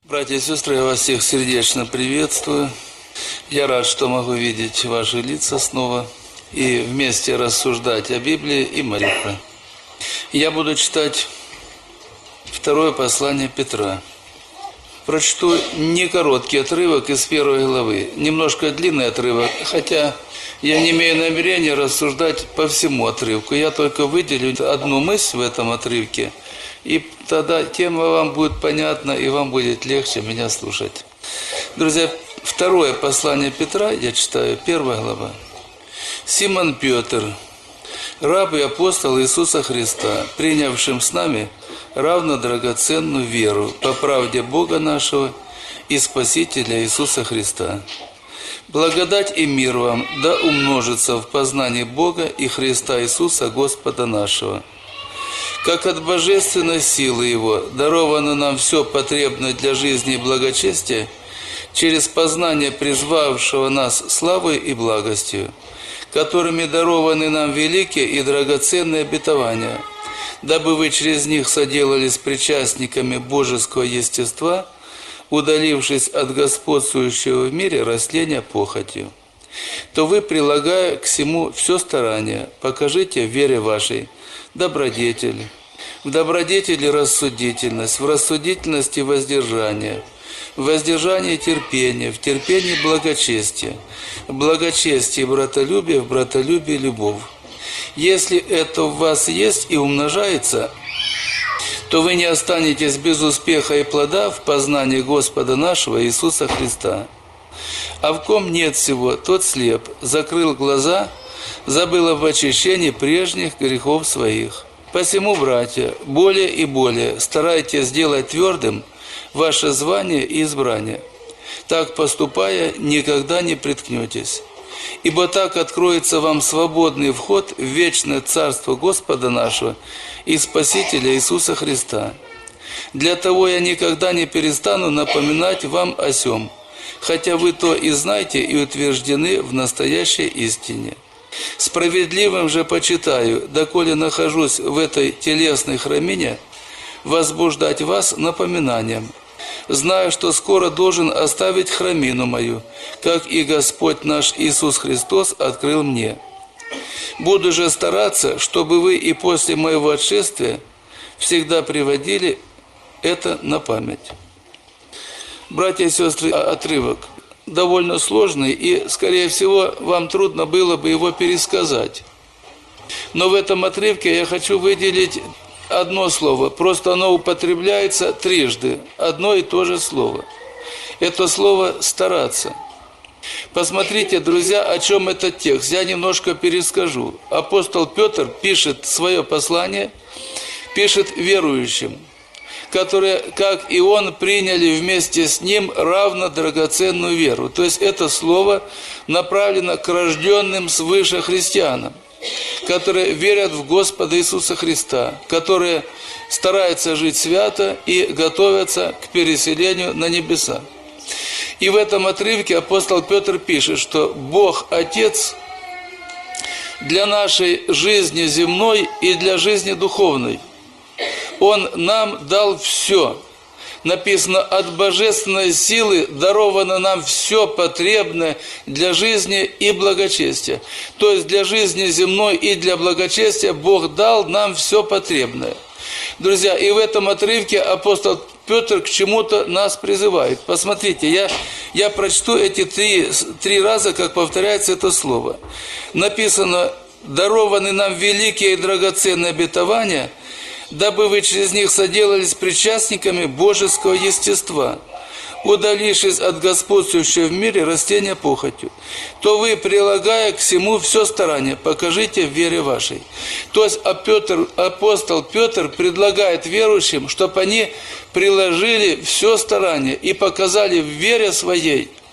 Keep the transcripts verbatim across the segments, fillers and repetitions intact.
Братья и сестры, я вас всех сердечно приветствую. Я рад, что могу видеть ваши лица снова и вместе рассуждать о Библии и молитве. Я буду читать второе послание Петра. Прочту не короткий отрывок из первой главы, немножко длинный отрывок, хотя я не имею намерения рассуждать по всему отрывку. Я только выделю одну мысль в этом отрывке, и тогда тема вам будет понятна, и вам будет легче меня слушать. Друзья, второе послание Петра, я читаю, первая глава. Симон Петр, раб и апостол Иисуса Христа, принявшим с нами равно драгоценную веру по правде Бога нашего и Спасителя Иисуса Христа. Благодать и мир вам да умножится в познании Бога и Христа Иисуса Господа нашего. Как от божественной силы Его даровано нам все потребное для жизни и благочестия, через познание призвавшего нас славой и благостью, которыми дарованы нам великие и драгоценные обетования, дабы вы через них соделались причастниками божеского естества, удалившись от господствующего в мире растления похотью. То вы, прилагая к всему все старание, покажите в вере вашей добродетель, в добродетели рассудительность, в рассудительности воздержание, в воздержании терпение, в терпении благочестие, в благочестии братолюбие, в братолюбии любовь. Если это в вас есть и умножается, то вы не останетесь без успеха и плода в познании Господа нашего Иисуса Христа. А в ком нет всего, тот слеп, закрыл глаза, забыл об очищении прежних грехов своих. Посему, братья, более и более старайтесь сделать твердым ваше звание и избрание. Так поступая, никогда не приткнетесь. Ибо так откроется вам свободный вход в вечное Царство Господа нашего и Спасителя Иисуса Христа. Для того я никогда не перестану напоминать вам о сем, хотя вы то и знаете и утверждены в настоящей истине. Справедливым же почитаю, доколе нахожусь в этой телесной храмине, возбуждать вас напоминанием, зная, что скоро должен оставить храмину мою, как и Господь наш Иисус Христос открыл мне. Буду же стараться, чтобы вы и после моего отшествия всегда приводили это на память. Братья и сестры, отрывок довольно сложный, и, скорее всего, вам трудно было бы его пересказать. Но в этом отрывке я хочу выделить одно слово, просто оно употребляется трижды, одно и то же слово. Это слово «стараться». Посмотрите, друзья, о чем этот текст. Я немножко перескажу. Апостол Петр пишет свое послание, пишет верующим, которые, как и он, приняли вместе с ним равно драгоценную веру. То есть это слово направлено к рожденным свыше христианам, которые верят в Господа Иисуса Христа, которые стараются жить свято и готовятся к переселению на небеса. И в этом отрывке апостол Петр пишет, что Бог Отец для нашей жизни земной и для жизни духовной, Он нам дал все. Написано, от божественной силы даровано нам все потребное для жизни и благочестия. То есть для жизни земной и для благочестия Бог дал нам все потребное. Друзья, и в этом отрывке апостол Петр к чему-то нас призывает. Посмотрите, я, я прочту эти три, три раза, как повторяется это слово. Написано, дарованы нам великие и драгоценные обетования, дабы вы через них соделались причастниками божеского естества, удалившись от господствующего в мире растения похотью, то вы, прилагая к всему все старание, покажите в вере вашей. То есть а Петр, апостол Петр предлагает верующим, чтобы они приложили все старание и показали в вере своей,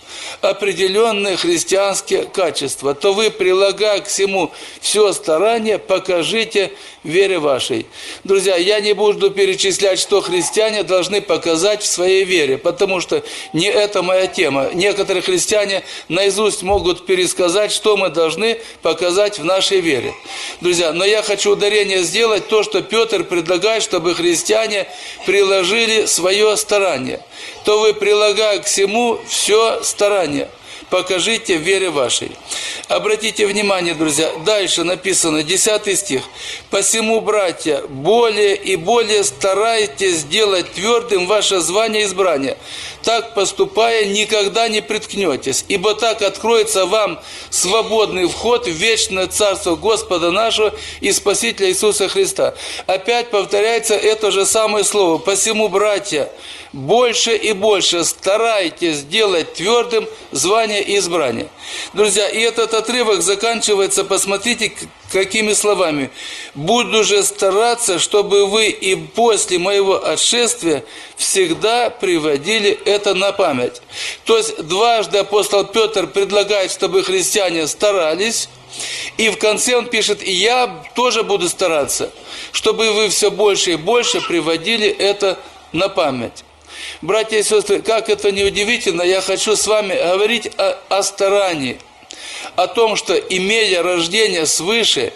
определенные христианские качества, то вы, прилагая к всему все старание, покажите вере вашей. Друзья, я не буду перечислять, что христиане должны показать в своей вере, потому что не это моя тема. Некоторые христиане наизусть могут пересказать, что мы должны показать в нашей вере. Друзья, но я хочу ударение сделать то, что Петр предлагает, чтобы христиане приложили свое старание. То вы, прилагая к всему все старание, покажите в вере вашей. Обратите внимание, друзья, дальше написано, десятый стих. «Посему, братья, более и более старайтесь сделать твердым ваше звание избрания. Так поступая, никогда не приткнетесь, ибо так откроется вам свободный вход в вечное Царство Господа нашего и Спасителя Иисуса Христа». Опять повторяется это же самое слово. «Посему, братья, больше и больше старайтесь сделать твердым звание и избрание». Друзья, и этот отрывок заканчивается, посмотрите, какими словами. «Буду же стараться, чтобы вы и после моего отшествия всегда приводили это на память». То есть дважды апостол Петр предлагает, чтобы христиане старались, и в конце он пишет: «И я тоже буду стараться, чтобы вы все больше и больше приводили это на память». Братья и сестры, как это не удивительно, я хочу с вами говорить о, о старании, о том, что, имея рождение свыше,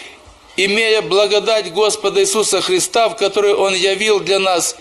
имея благодать Господа Иисуса Христа, в которой Он явил для нас,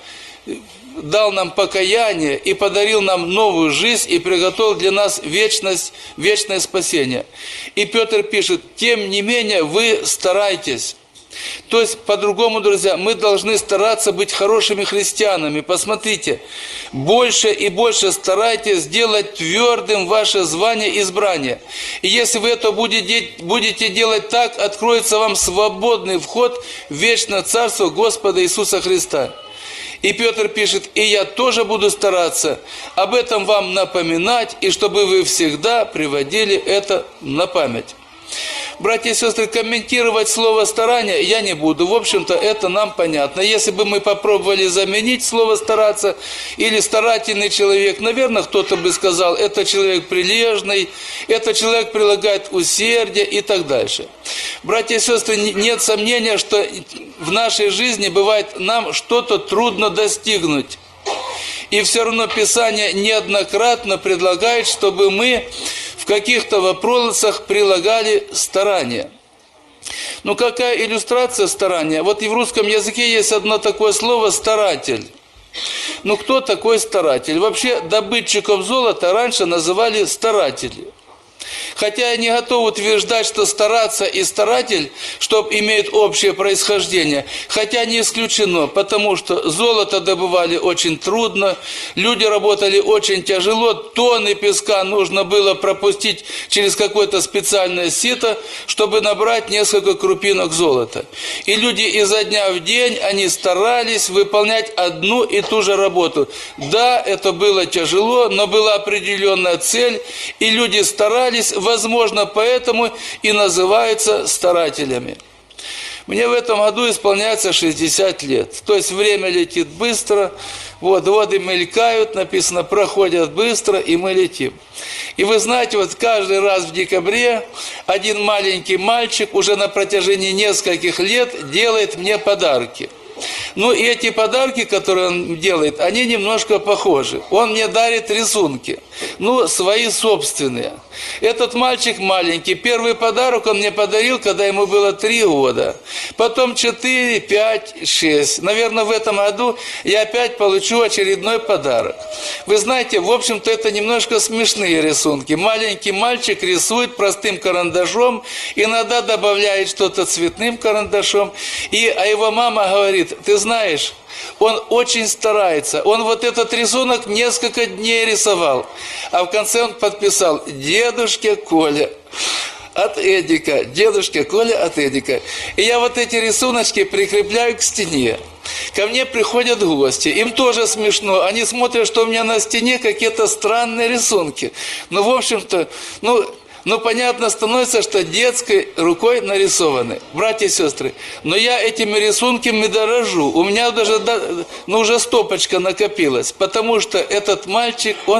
дал нам покаяние и подарил нам новую жизнь и приготовил для нас вечность, вечное спасение. И Петр пишет: «Тем не менее вы старайтесь». То есть, по-другому, друзья, мы должны стараться быть хорошими христианами. Посмотрите, больше и больше старайтесь сделать твердым ваше звание избрания. И если вы это будете, будете делать так, откроется вам свободный вход в вечное Царство Господа Иисуса Христа. И Петр пишет: «И я тоже буду стараться об этом вам напоминать, и чтобы вы всегда приводили это на память». Братья и сестры, комментировать слово «старание» я не буду. В общем-то, это нам понятно. Если бы мы попробовали заменить слово «стараться» или «старательный человек», наверное, кто-то бы сказал: это человек прилежный, это человек прилагает усердие и так дальше. Братья и сестры, нет сомнения, что в нашей жизни бывает нам что-то трудно достигнуть. И все равно Писание неоднократно предлагает, чтобы мы в каких-то вопросах прилагали старания. Ну, какая иллюстрация старания? Вот и в русском языке есть одно такое слово «старатель». Ну, кто такой старатель? Вообще, добытчиков золота раньше называли старатели. Хотя я не готов утверждать, что стараться и старатель, что имеют общее происхождение, хотя не исключено, потому что золото добывали очень трудно, люди работали очень тяжело, тонны песка нужно было пропустить через какое-то специальное сито, чтобы набрать несколько крупинок золота. И люди изо дня в день, они старались выполнять одну и ту же работу. Да, это было тяжело, но была определенная цель, и люди старались, возможно, поэтому и называются старателями. Мне в этом году исполняется шестьдесят лет. То есть время летит быстро, вот, воды мелькают, написано, проходят быстро, и мы летим. И вы знаете, вот каждый раз в декабре один маленький мальчик уже на протяжении нескольких лет делает мне подарки. Ну, и эти подарки, которые он делает, они немножко похожи. Он мне дарит рисунки, ну, свои собственные. Этот мальчик маленький, первый подарок он мне подарил, когда ему было три года. Потом четыре, пять, шесть. Наверное, в этом году я опять получу очередной подарок. Вы знаете, в общем-то, это немножко смешные рисунки. Маленький мальчик рисует простым карандашом, иногда добавляет что-то цветным карандашом. И, а его мама говорит: ты знаешь, он очень старается. Он вот этот рисунок несколько дней рисовал. А в конце он подписал: «Дедушке Коля». От Эдика. Дедушке Коля от Эдика. И я вот эти рисуночки прикрепляю к стене. Ко мне приходят гости. Им тоже смешно. Они смотрят, что у меня на стене какие-то странные рисунки. Ну, в общем-то, ну... Ну, понятно становится, что детской рукой нарисованы. Братья и сестры, но я этими рисунками дорожу. У меня даже, ну, уже стопочка накопилась, потому что этот мальчик, он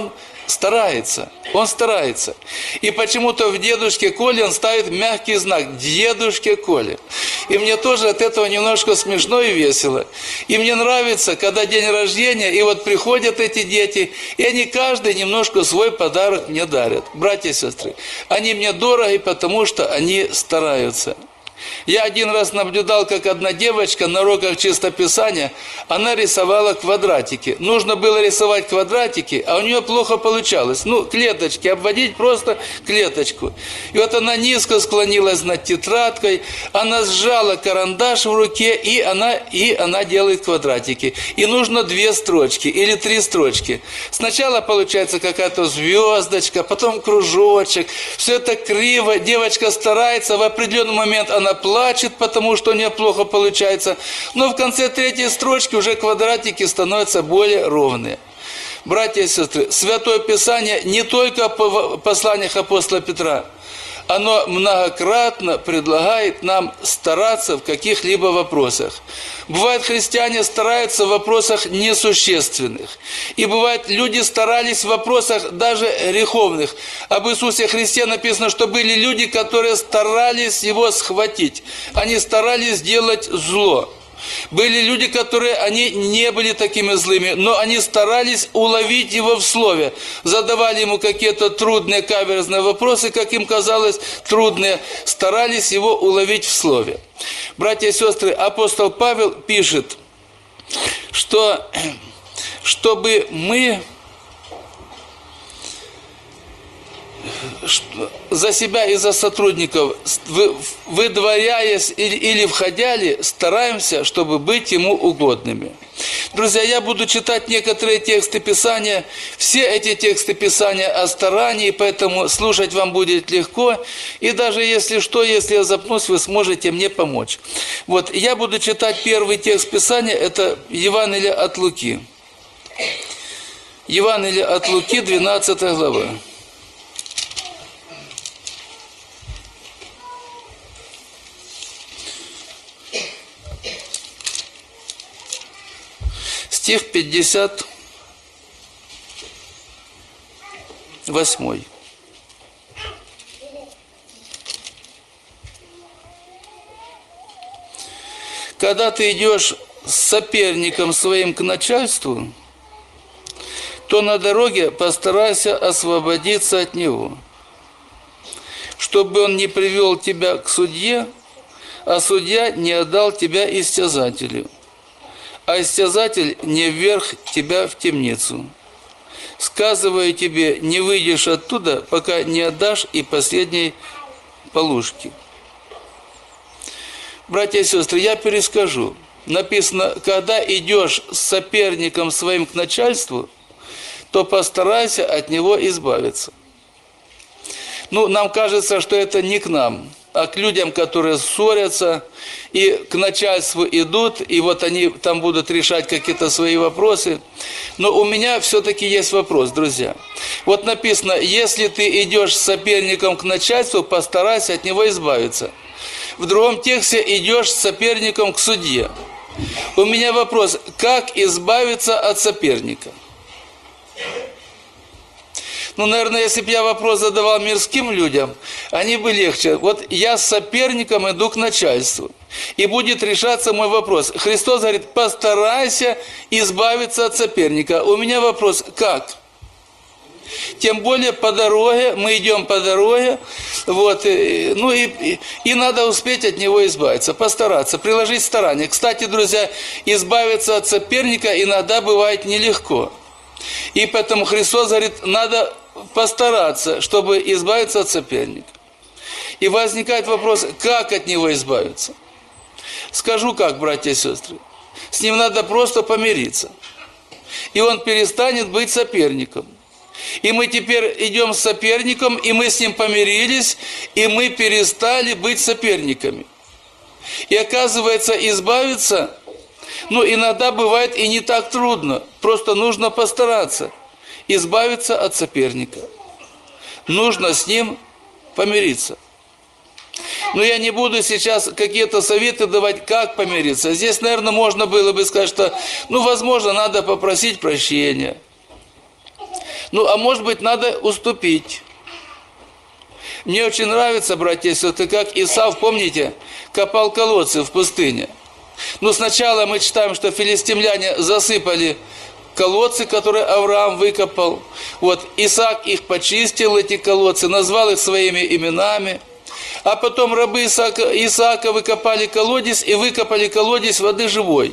старается, он старается. И почему-то в дедушке Коле он ставит мягкий знак «Дедушке Коле». И мне тоже от этого немножко смешно и весело. И мне нравится, когда день рождения, и вот приходят эти дети, и они каждый немножко свой подарок мне дарят. Братья и сестры, они мне дороги, потому что они стараются. Я один раз наблюдал, как одна девочка на уроках чистописания, она рисовала квадратики. Нужно было рисовать квадратики, а у нее плохо получалось. Ну, клеточки, обводить просто клеточку. И вот она низко склонилась над тетрадкой, она сжала карандаш в руке, и она, и она делает квадратики. И нужно две строчки или три строчки. Сначала получается какая-то звездочка, потом кружочек. Все это криво, девочка старается, в определенный момент она плачет, потому что у нее плохо получается. Но в конце третьей строчки уже квадратики становятся более ровные. Братья и сестры, Святое Писание не только в посланиях апостола Петра, оно многократно предлагает нам стараться в каких-либо вопросах. Бывает, христиане стараются в вопросах несущественных. И бывает, люди старались в вопросах даже греховных. Об Иисусе Христе написано, что были люди, которые старались его схватить. Они старались сделать зло. Были люди, которые, они не были такими злыми, но они старались уловить его в слове. Задавали ему какие-то трудные, каверзные вопросы, как им казалось, трудные. Старались его уловить в слове. Братья и сестры, апостол Павел пишет, что чтобы мы за себя и за сотрудников, выдворяясь или входяли, стараемся, чтобы быть ему угодными. Друзья, я буду читать некоторые тексты Писания. Все эти тексты Писания о старании, поэтому слушать вам будет легко. И даже если что, если я запнусь, вы сможете мне помочь. Вот, я буду читать первый текст Писания, это Евангелие от Луки. Евангелие от Луки, двенадцатая глава. Стих пятьдесят восьмой. Когда ты идешь с соперником своим к начальству, то на дороге постарайся освободиться от него, чтобы он не привел тебя к судье, а судья не отдал тебя истязателю, а истязатель не вверг тебя в темницу. Сказываю тебе, не выйдешь оттуда, пока не отдашь и последней полушки. Братья и сестры, я перескажу. Написано, когда идешь с соперником своим к начальству, то постарайся от него избавиться. Ну, нам кажется, что это не к нам, а к людям, которые ссорятся и к начальству идут, и вот они там будут решать какие-то свои вопросы. Но у меня все-таки есть вопрос, друзья. Вот написано, если ты идешь с соперником к начальству, постарайся от него избавиться. В другом тексте идешь с соперником к судье. У меня вопрос, как избавиться от соперника? Ну, наверное, если бы я вопрос задавал мирским людям, они бы легче. Вот я с соперником иду к начальству, и будет решаться мой вопрос. Христос говорит, постарайся избавиться от соперника. У меня вопрос, как? Тем более по дороге, мы идем по дороге, вот, и, ну и, и, и надо успеть от него избавиться, постараться, приложить старания. Кстати, друзья, избавиться от соперника иногда бывает нелегко. И поэтому Христос говорит, надо постараться, чтобы избавиться от соперника. И возникает вопрос, как от него избавиться? Скажу как, братья и сестры. С ним надо просто помириться. И он перестанет быть соперником. И мы теперь идем с соперником, и мы с ним помирились, и мы перестали быть соперниками. И оказывается, избавиться, ну, иногда бывает и не так трудно. Просто нужно постараться избавиться от соперника. Нужно с ним помириться. Но я не буду сейчас какие-то советы давать, как помириться. Здесь, наверное, можно было бы сказать, что, ну, возможно, надо попросить прощения. Ну, а может быть, надо уступить. Мне очень нравится, братья и сестры, как Исав, помните, копал колодцы в пустыне. Но сначала мы читаем, что филистимляне засыпали колодцы, которые Авраам выкопал. Вот, Исаак их почистил, эти колодцы, назвал их своими именами. А потом рабы Исаака, Исаака выкопали колодец и выкопали колодец воды живой.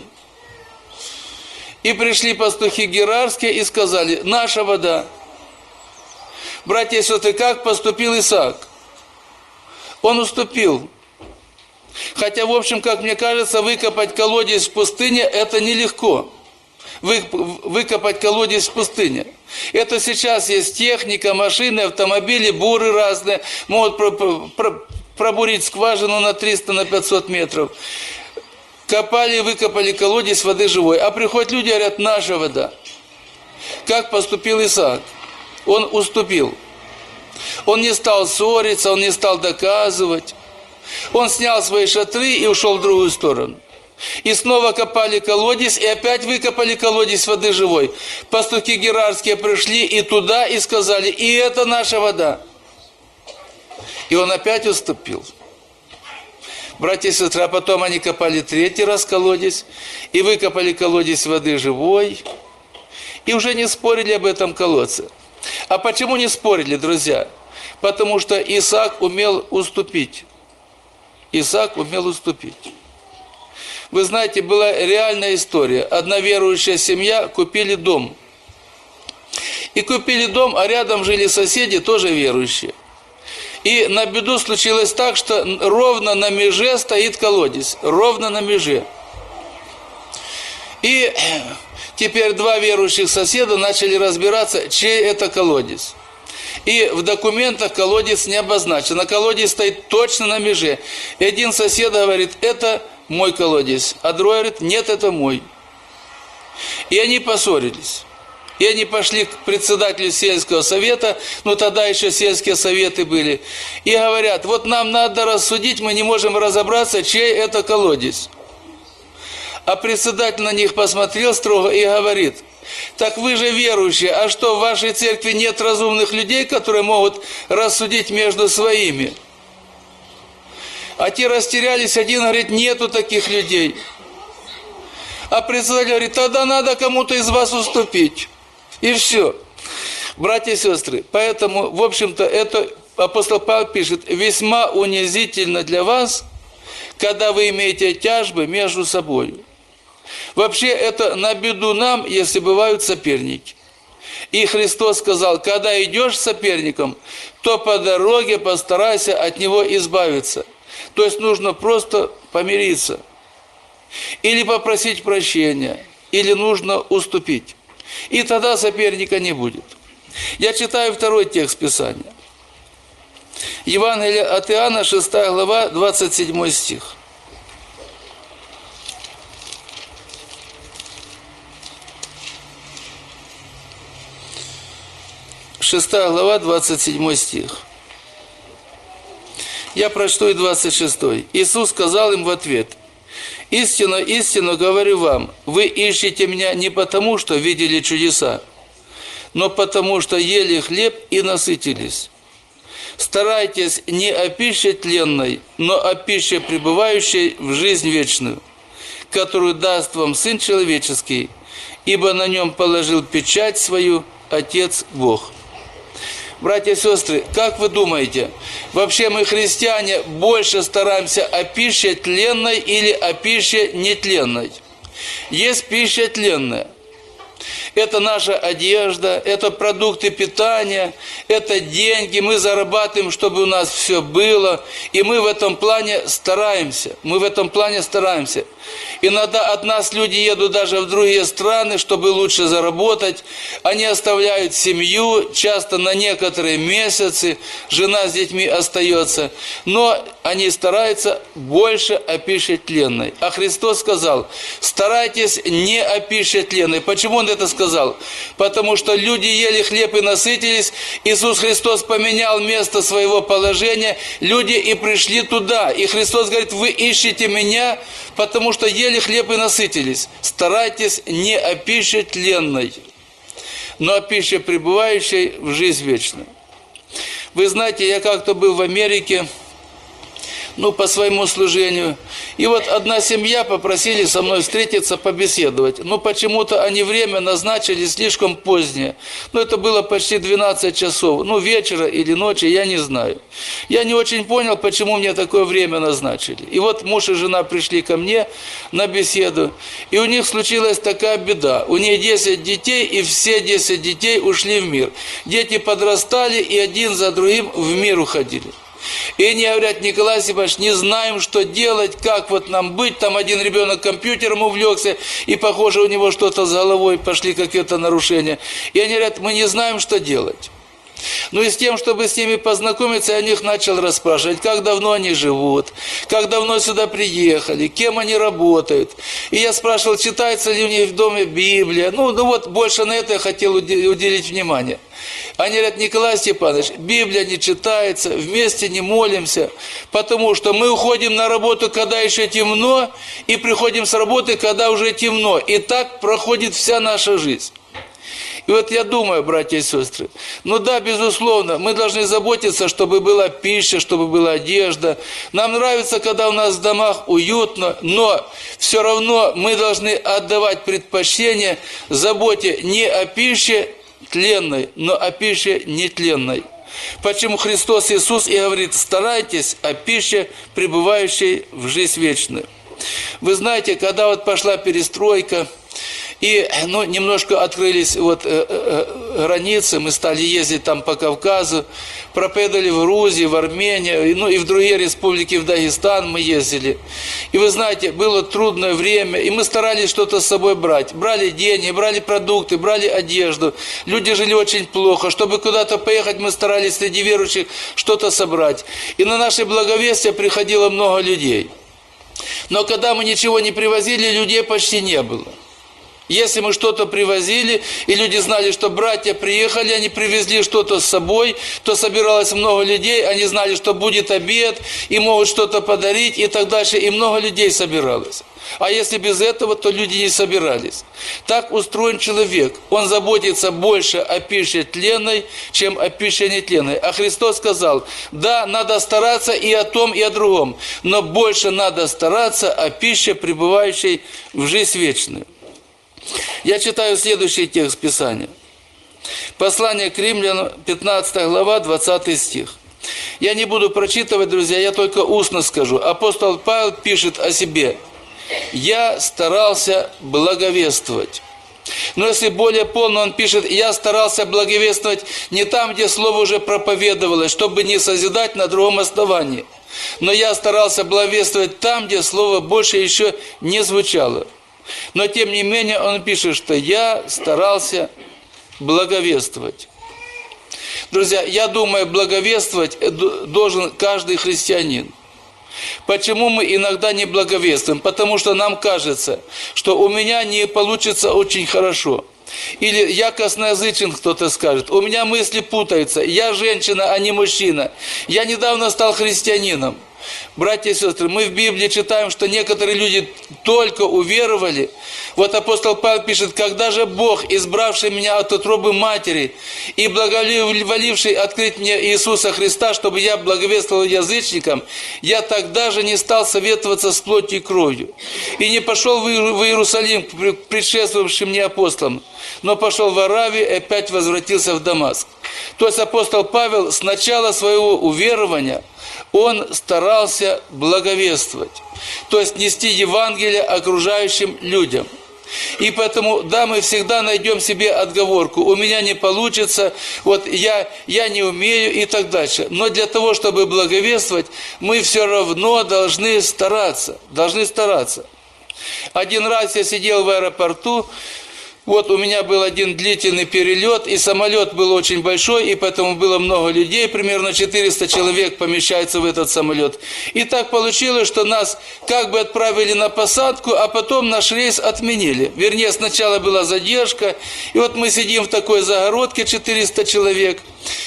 И пришли пастухи герарские и сказали: наша вода. Братья и сестры, как поступил Исаак? Он уступил. Хотя, в общем, как мне кажется, выкопать колодец в пустыне – это нелегко. Вы, выкопать колодец в пустыне. Это сейчас есть техника, машины, автомобили, буры разные. Могут про, про, пробурить скважину на триста, на пятьсот метров. Копали, выкопали колодец воды живой. А приходят люди и говорят: наша вода. Как поступил Исаак? Он уступил. Он не стал ссориться, он не стал доказывать. Он снял свои шатры и ушел в другую сторону. И снова копали колодец, и опять выкопали колодец воды живой. Пастухи герарские пришли и туда, и сказали: и это наша вода. И он опять уступил. Братья и сестры, а потом они копали третий раз колодец, и выкопали колодец воды живой, и уже не спорили об этом колодце. А почему не спорили, друзья? Потому что Исаак умел уступить. Исаак умел уступить. Вы знаете, была реальная история. Одна верующая семья купили дом. И купили дом, а рядом жили соседи, тоже верующие. И на беду случилось так, что ровно на меже стоит колодец. Ровно на меже. И теперь два верующих соседа начали разбираться, чей это колодец. И в документах колодец не обозначен. А колодец стоит точно на меже. И один сосед говорит: это мой колодец. А другой говорит: нет, это мой. И они поссорились. И они пошли к председателю сельского совета, ну тогда еще сельские советы были, и говорят: вот нам надо рассудить, мы не можем разобраться, чей это колодец. А председатель на них посмотрел строго и говорит: так вы же верующие, а что, в вашей церкви нет разумных людей, которые могут рассудить между своими? А те растерялись, один говорит: нету таких людей. А председатель говорит: тогда надо кому-то из вас уступить. И все. Братья и сестры, поэтому, в общем-то, это апостол Павел пишет: весьма унизительно для вас, когда вы имеете тяжбы между собой. Вообще, это на беду нам, если бывают соперники. И Христос сказал: когда идешь с соперником, то по дороге постарайся от него избавиться. То есть нужно просто помириться. Или попросить прощения, или нужно уступить. И тогда соперника не будет. Я читаю второй текст Писания. Евангелие от Иоанна, шестая глава, двадцать седьмой стих. шестая глава, двадцать седьмой стих. Я прочту и двадцать шестой. Иисус сказал им в ответ: «Истинно, истинно говорю вам, вы ищете меня не потому, что видели чудеса, но потому, что ели хлеб и насытились. Старайтесь не о пище тленной, но о пище, пребывающей в жизнь вечную, которую даст вам Сын Человеческий, ибо на нем положил печать свою Отец Бог». Братья и сестры, как вы думаете, вообще мы, христиане, больше стараемся о пище тленной или о пище нетленной? Есть пища тленная. Это наша одежда, это продукты питания, это деньги, мы зарабатываем, чтобы у нас все было, и мы в этом плане стараемся, мы в этом плане стараемся. Иногда от нас люди едут даже в другие страны, чтобы лучше заработать, они оставляют семью, часто на некоторые месяцы, жена с детьми остается, но они стараются больше о пище тленной. А Христос сказал: старайтесь не о пище тленной. Почему Он это сказал? Потому что люди ели хлеб и насытились, Иисус Христос поменял место своего положения, люди и пришли туда. И Христос говорит: вы ищете Меня, потому что ели хлеб и насытились. Старайтесь не о пище тленной. но о пище, пребывающей в жизнь вечную. Вы знаете, я как-то был в Америке, ну, по своему служению. И вот одна семья попросили со мной встретиться, побеседовать. Но почему-то они время назначили слишком позднее. Ну, это было почти двенадцать часов. Ну, вечера или ночи, я не знаю. Я не очень понял, почему мне такое время назначили. И вот муж и жена пришли ко мне на беседу. И у них случилась такая беда. У них десять детей, и все десять детей ушли в мир. Дети подрастали, и один за другим в мир уходили. И они говорят: Николай Степанович, не знаем, что делать, как вот нам быть. Там один ребенок компьютером увлекся, и, похоже, у него что-то с головой, пошли какие-то нарушения. И они говорят: мы не знаем, что делать. Ну и с тем, чтобы с ними познакомиться, я о них начал расспрашивать, как давно они живут, как давно сюда приехали, кем они работают. И я спрашивал, читается ли у них в доме Библия. Ну, ну вот больше на это я хотел уделить внимание. Они говорят: Николай Степанович, Библия не читается, вместе не молимся, потому что мы уходим на работу, когда еще темно, и приходим с работы, когда уже темно. И так проходит вся наша жизнь. И вот я думаю, братья и сестры, ну да, безусловно, мы должны заботиться, чтобы была пища, чтобы была одежда. Нам нравится, когда у нас в домах уютно, но все равно мы должны отдавать предпочтение заботе не о пище тленной, но о пище нетленной. Почему Христос Иисус и говорит: старайтесь о пище, пребывающей в жизнь вечную. Вы знаете, когда вот пошла перестройка, и ну, немножко открылись вот, э, э, границы, мы стали ездить там по Кавказу, проповедовали в Грузии, в Армении, ну и в другие республики, в Дагестан мы ездили. И вы знаете, было трудное время, и мы старались что-то с собой брать. Брали деньги, брали продукты, брали одежду. Люди жили очень плохо. Чтобы куда-то поехать, мы старались среди верующих что-то собрать. И на наше благовестие приходило много людей. Но когда мы ничего не привозили, людей почти не было. Если мы что-то привозили, и люди знали, что братья приехали, они привезли что-то с собой, то собиралось много людей, они знали, что будет обед, и могут что-то подарить, и так дальше, и много людей собиралось. А если без этого, то люди не собирались. Так устроен человек. Он заботится больше о пище тленной, чем о пище нетленной. А Христос сказал: да, надо стараться и о том, и о другом, но больше надо стараться о пище, пребывающей в жизнь вечную. Я читаю следующий текст Писания. Послание к Римлянам, пятнадцатая глава, двадцатый стих. Я не буду прочитывать, друзья, я только устно скажу. Апостол Павел пишет о себе: «Я старался благовествовать». Но если более полно, он пишет: «Я старался благовествовать не там, где слово уже проповедовалось, чтобы не созидать на другом основании. Но я старался благовествовать там, где слово больше еще не звучало». Но, тем не менее, он пишет, что я старался благовествовать. Друзья, я думаю, благовествовать должен каждый христианин. Почему мы иногда не благовествуем? Потому что нам кажется, что у меня не получится очень хорошо. Или я косноязычен, кто-то скажет. У меня мысли путаются. Я женщина, а не мужчина. Я недавно стал христианином. Братья и сестры, мы в Библии читаем, что некоторые люди только уверовали. Вот апостол Павел пишет: «Когда же Бог, избравший меня от утробы матери и благоволивший открыть мне Иисуса Христа, чтобы я благовествовал язычникам, я тогда же не стал советоваться с плотью и кровью, и не пошел в Иерусалим к предшествовавшим мне апостолам, но пошел в Аравию и опять возвратился в Дамаск». То есть апостол Павел с начала своего уверования он старался благовествовать, то есть нести Евангелие окружающим людям. И поэтому, да, мы всегда найдем себе отговорку: у меня не получится, вот я, я не умею и так дальше. Но для того, чтобы благовествовать, мы все равно должны стараться, должны стараться. Один раз я сидел в аэропорту. Вот у меня был один длительный перелет, и самолет был очень большой, и поэтому было много людей, примерно четыреста человек помещается в этот самолет. И так получилось, что нас как бы отправили на посадку, а потом наш рейс отменили. Вернее, сначала была задержка, и вот мы сидим в такой загородке, четыреста человек.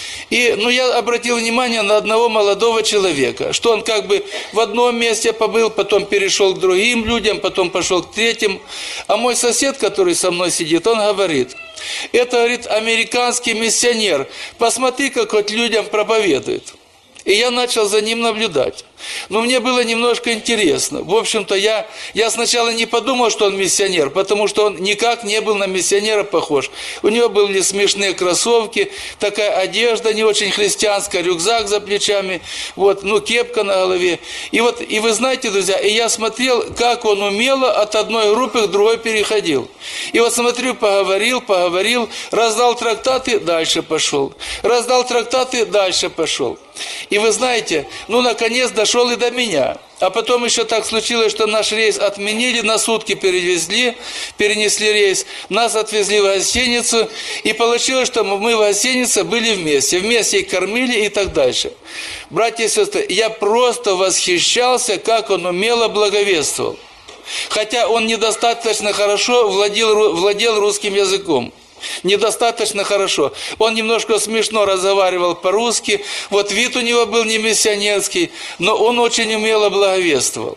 И ну, я обратил внимание на одного молодого человека, что он как бы в одном месте побыл, потом перешел к другим людям, потом пошел к третьим. А мой сосед, который со мной сидит, он говорит: Это, говорит, американский миссионер. Посмотри, как вот людям проповедует. И я начал за ним наблюдать. Но мне было немножко интересно. В общем-то, я, я сначала не подумал, что он миссионер, потому что он никак не был на миссионера похож. У него были смешные кроссовки, такая одежда не очень христианская, рюкзак за плечами, вот, ну, кепка на голове. И вот, и вы знаете, друзья, и я смотрел, как он умело от одной группы к другой переходил. И вот смотрю, поговорил, поговорил, раздал трактаты, дальше пошел. Раздал трактаты, дальше пошел. И вы знаете, ну, наконец дошел и до меня. А потом еще так случилось, что наш рейс отменили, на сутки перевезли, перенесли рейс, нас отвезли в гостиницу, и получилось, что мы в гостинице были вместе, вместе и кормили и так дальше. Братья и сестры, я просто восхищался, как он умело благовествовал. Хотя он недостаточно хорошо владел, владел русским языком. Недостаточно хорошо. Он немножко смешно разговаривал по-русски, вот вид у него был не миссионерский, но он очень умело благовествовал.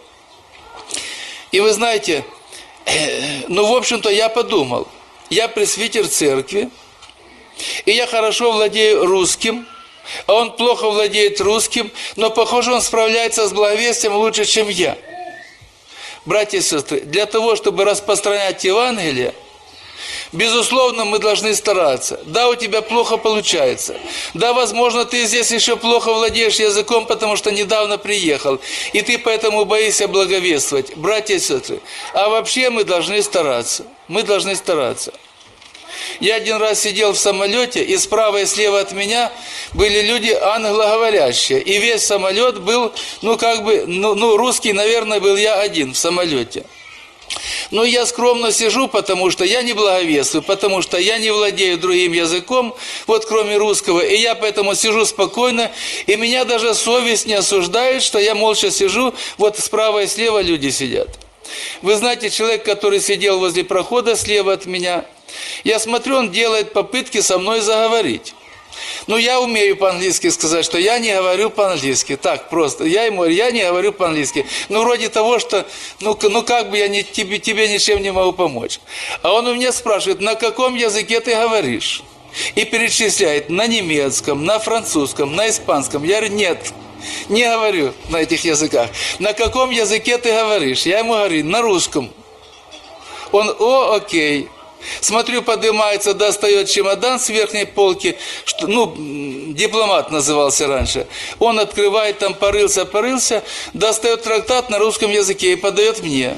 И вы знаете, ну, в общем-то, я подумал, я пресвитер церкви, и я хорошо владею русским, а он плохо владеет русским, но, похоже, он справляется с благовестием лучше, чем я. Братья и сестры, для того, чтобы распространять Евангелие, безусловно, мы должны стараться. Да, у тебя плохо получается. Да, возможно, ты здесь еще плохо владеешь языком, потому что недавно приехал. И ты поэтому боишься благовествовать. Братья и сестры, а вообще мы должны стараться. Мы должны стараться. Я один раз сидел в самолете, и справа и слева от меня были люди англоговорящие. И весь самолет был, ну, как бы, ну, ну русский, наверное, был я один в самолете. Но я скромно сижу, потому что я не благовествую, потому что я не владею другим языком, вот кроме русского, и я поэтому сижу спокойно, и меня даже совесть не осуждает, что я молча сижу, вот справа и слева люди сидят. Вы знаете, человек, который сидел возле прохода слева от меня, я смотрю, он делает попытки со мной заговорить. Ну, я умею по-английски сказать, что я не говорю по-английски. Так, просто. Я ему говорю, я не говорю по-английски. Ну, вроде того, что, ну, ну как бы я не, тебе, тебе ничем не могу помочь. А он у меня спрашивает, на каком языке ты говоришь? И перечисляет на немецком, на французском, на испанском. Я говорю, нет, не говорю на этих языках. На каком языке ты говоришь? Я ему говорю, на русском. Он, о, окей. Смотрю, поднимается, достает чемодан с верхней полки, что, ну, дипломат назывался раньше. Он открывает, там порылся, порылся, достает трактат на русском языке и подает мне.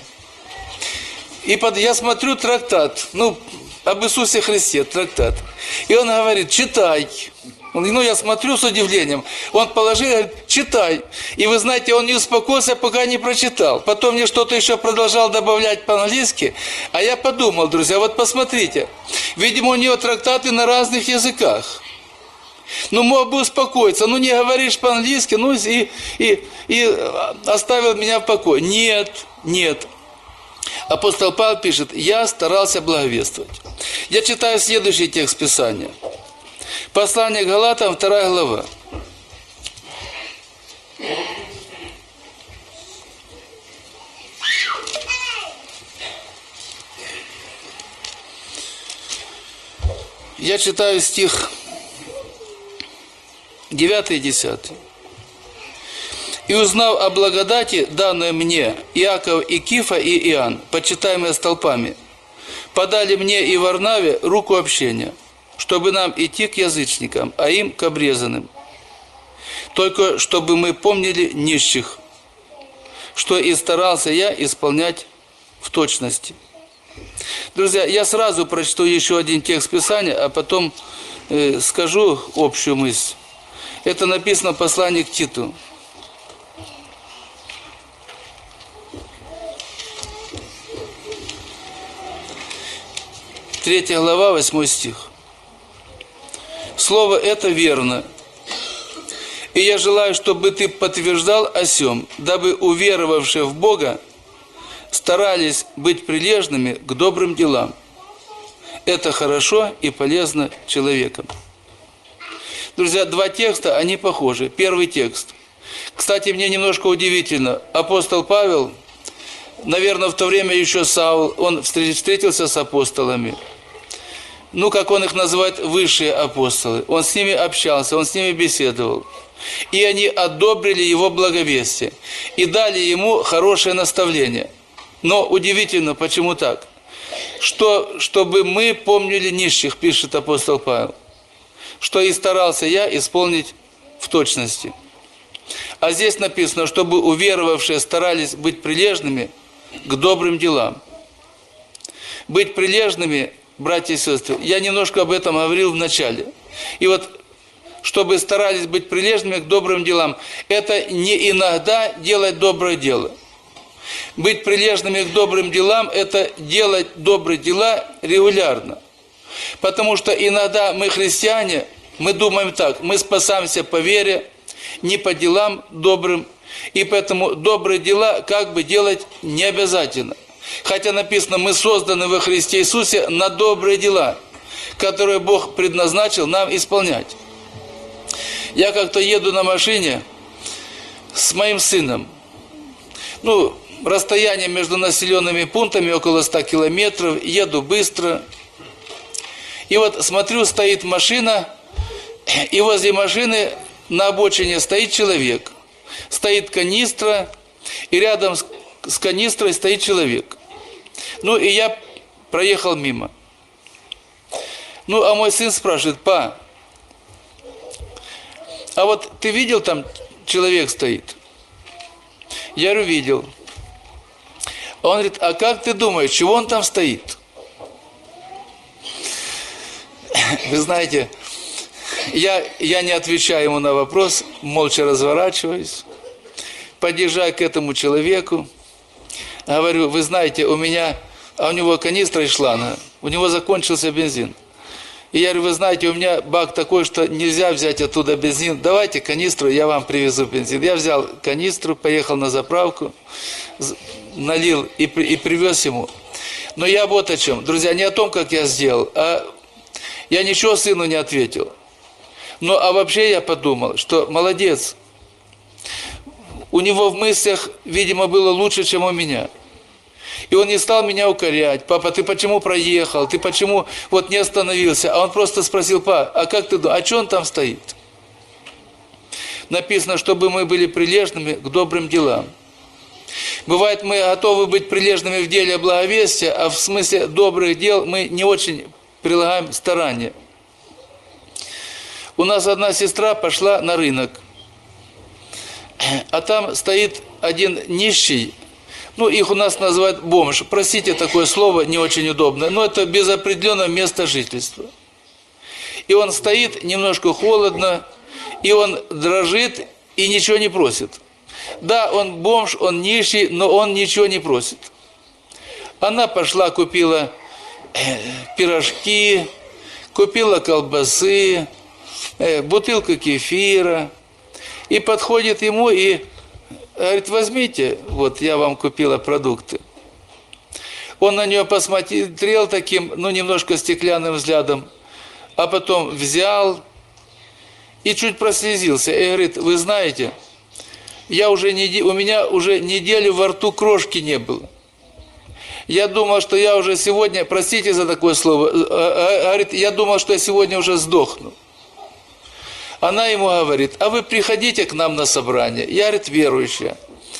И под, я смотрю трактат, ну, об Иисусе Христе, трактат. И он говорит, читай. Ну, я смотрю с удивлением. Он положил, говорит, читай. И вы знаете, он не успокоился, пока не прочитал. Потом мне что-то еще продолжал добавлять по-английски. А я подумал, друзья, вот посмотрите. Видимо, у него трактаты на разных языках. Ну, мог бы успокоиться. Ну, не говоришь по-английски, ну, и, и, и оставил меня в покое. Нет, нет. Апостол Павел пишет, я старался благовествовать. Я читаю следующий текст Писания. Послание к Галатам, вторая глава. Я читаю стих девятый и десятый. «И узнав о благодати, данной мне, Иаков и Кифа и Иоанн, почитаемые столпами, подали мне и Варнаве руку общения, чтобы нам идти к язычникам, а им к обрезанным. Только чтобы мы помнили нищих, что и старался я исполнять в точности». Друзья, я сразу прочту еще один текст Писания, а потом э, скажу общую мысль. Это написано в послании к Титу. Третья глава, восьмой стих. Слово это верно. И я желаю, чтобы ты подтверждал о сем, дабы уверовавшие в Бога старались быть прилежными к добрым делам. Это хорошо и полезно человеком. Друзья, два текста, они похожи. Первый текст. Кстати, мне немножко удивительно. Апостол Павел, наверное, в то время еще Саул, он встретился с апостолами. ну, как он их называет, высшие апостолы. Он с ними общался, он с ними беседовал. И они одобрили его благовестие и дали ему хорошее наставление. Но удивительно, почему так? Что, чтобы мы помнили нищих, пишет апостол Павел, что и старался я исполнить в точности. А здесь написано, чтобы уверовавшие старались быть прилежными к добрым делам. Быть прилежными, братья и сестры, я немножко об этом говорил в начале. И вот, чтобы старались быть прилежными к добрым делам, это не иногда делать доброе дело. Быть прилежными к добрым делам – это делать добрые дела регулярно. Потому что иногда мы, христиане, мы думаем так, мы спасаемся по вере, не по делам добрым, и поэтому добрые дела как бы делать не обязательно. Хотя написано, мы созданы во Христе Иисусе на добрые дела, которые Бог предназначил нам исполнять. Я как-то еду на машине с моим сыном. Ну, расстояние между населенными пунктами около ста километров, еду быстро. И вот смотрю, стоит машина, и возле машины на обочине стоит человек. Стоит канистра, и рядом с с канистрой стоит человек. Ну, и я проехал мимо. Ну, а мой сын спрашивает: па, а вот ты видел, там человек стоит? Я говорю, видел. Он говорит, а как ты думаешь, чего он там стоит? Вы знаете, я, я не отвечаю ему на вопрос, молча разворачиваюсь, подъезжаю к этому человеку, говорю, вы знаете, у меня, а у него канистра из шланга, у него закончился бензин. И я говорю, вы знаете, у меня бак такой, что нельзя взять оттуда бензин, давайте канистру, я вам привезу бензин. Я взял канистру, поехал на заправку, налил и, и привез ему. Но я вот о чем, друзья, не о том, как я сделал, а я ничего сыну не ответил. Ну, а вообще я подумал, что молодец, у него в мыслях, видимо, было лучше, чем у меня. И он не стал меня укорять. Папа, ты почему проехал? Ты почему вот не остановился? А он просто спросил, па, а как ты думаешь, а что он там стоит? Написано, чтобы мы были прилежными к добрым делам. Бывает, мы готовы быть прилежными в деле благовестия, а в смысле добрых дел мы не очень прилагаем старания. У нас одна сестра пошла на рынок. А там стоит один нищий, ну, их у нас называют бомж. Простите, такое слово не очень удобное, но это без определенного места жительства. И он стоит, немножко холодно, и он дрожит и ничего не просит. Да, он бомж, он нищий, но он ничего не просит. Она пошла, купила пирожки, купила колбасы, бутылку кефира, и подходит ему и говорит, возьмите, вот я вам купила продукты. Он на нее посмотрел таким, ну, немножко стеклянным взглядом, а потом взял и чуть прослезился. И говорит, вы знаете, я уже не, у меня уже неделю во рту крошки не было. Я думал, что я уже сегодня, простите за такое слово, говорит, я думал, что я сегодня уже сдохну. Она ему говорит, а вы приходите к нам на собрание. Я, говорит, верующая.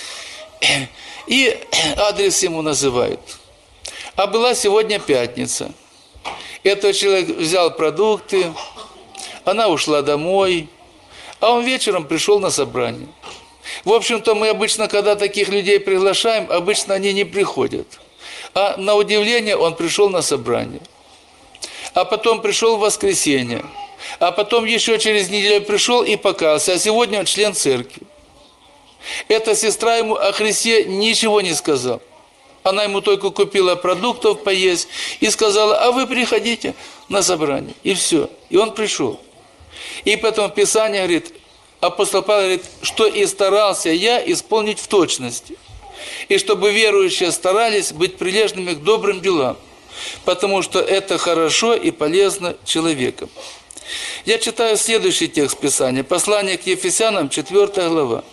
И адрес ему называют. А была сегодня пятница. Этот человек взял продукты, она ушла домой, а он вечером пришел на собрание. В общем-то, мы обычно, когда таких людей приглашаем, обычно они не приходят. А на удивление он пришел на собрание. А потом пришел в воскресенье. А потом еще через неделю пришел и покаялся, а сегодня он член церкви. Эта сестра ему о Христе ничего не сказала. Она ему только купила продуктов поесть и сказала, а вы приходите на собрание. И все. И он пришел. И потом Писание говорит, апостол Павел говорит, что и старался я исполнить в точности. И чтобы верующие старались быть прилежными к добрым делам. Потому что это хорошо и полезно человеком. Я читаю следующий текст Писания. Послание к Ефесянам, четвёртая глава.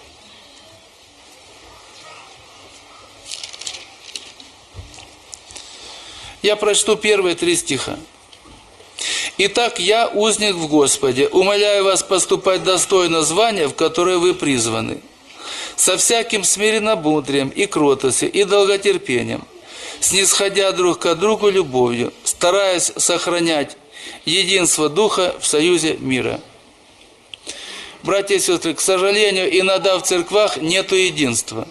Я прочту первые три стиха. Итак, я, узник в Господе, умоляю вас поступать достойно звания, в которое вы призваны, со всяким смиренномудрием и кротостью, и долготерпением, снисходя друг к другу любовью, стараясь сохранять единство Духа в союзе мира. Братья и сестры, к сожалению, иногда в церквах нету единства.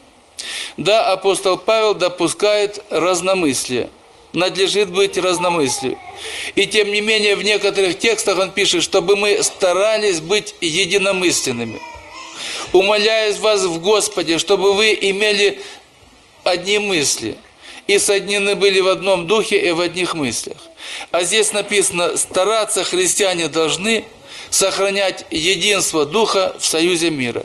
Да, апостол Павел допускает разномыслие. Надлежит быть разномыслию. И тем не менее, в некоторых текстах он пишет, чтобы мы старались быть единомысленными. Умоляю вас в Господе, чтобы вы имели одни мысли и соединены были в одном духе и в одних мыслях. А здесь написано, стараться христиане должны сохранять единство Духа в союзе мира.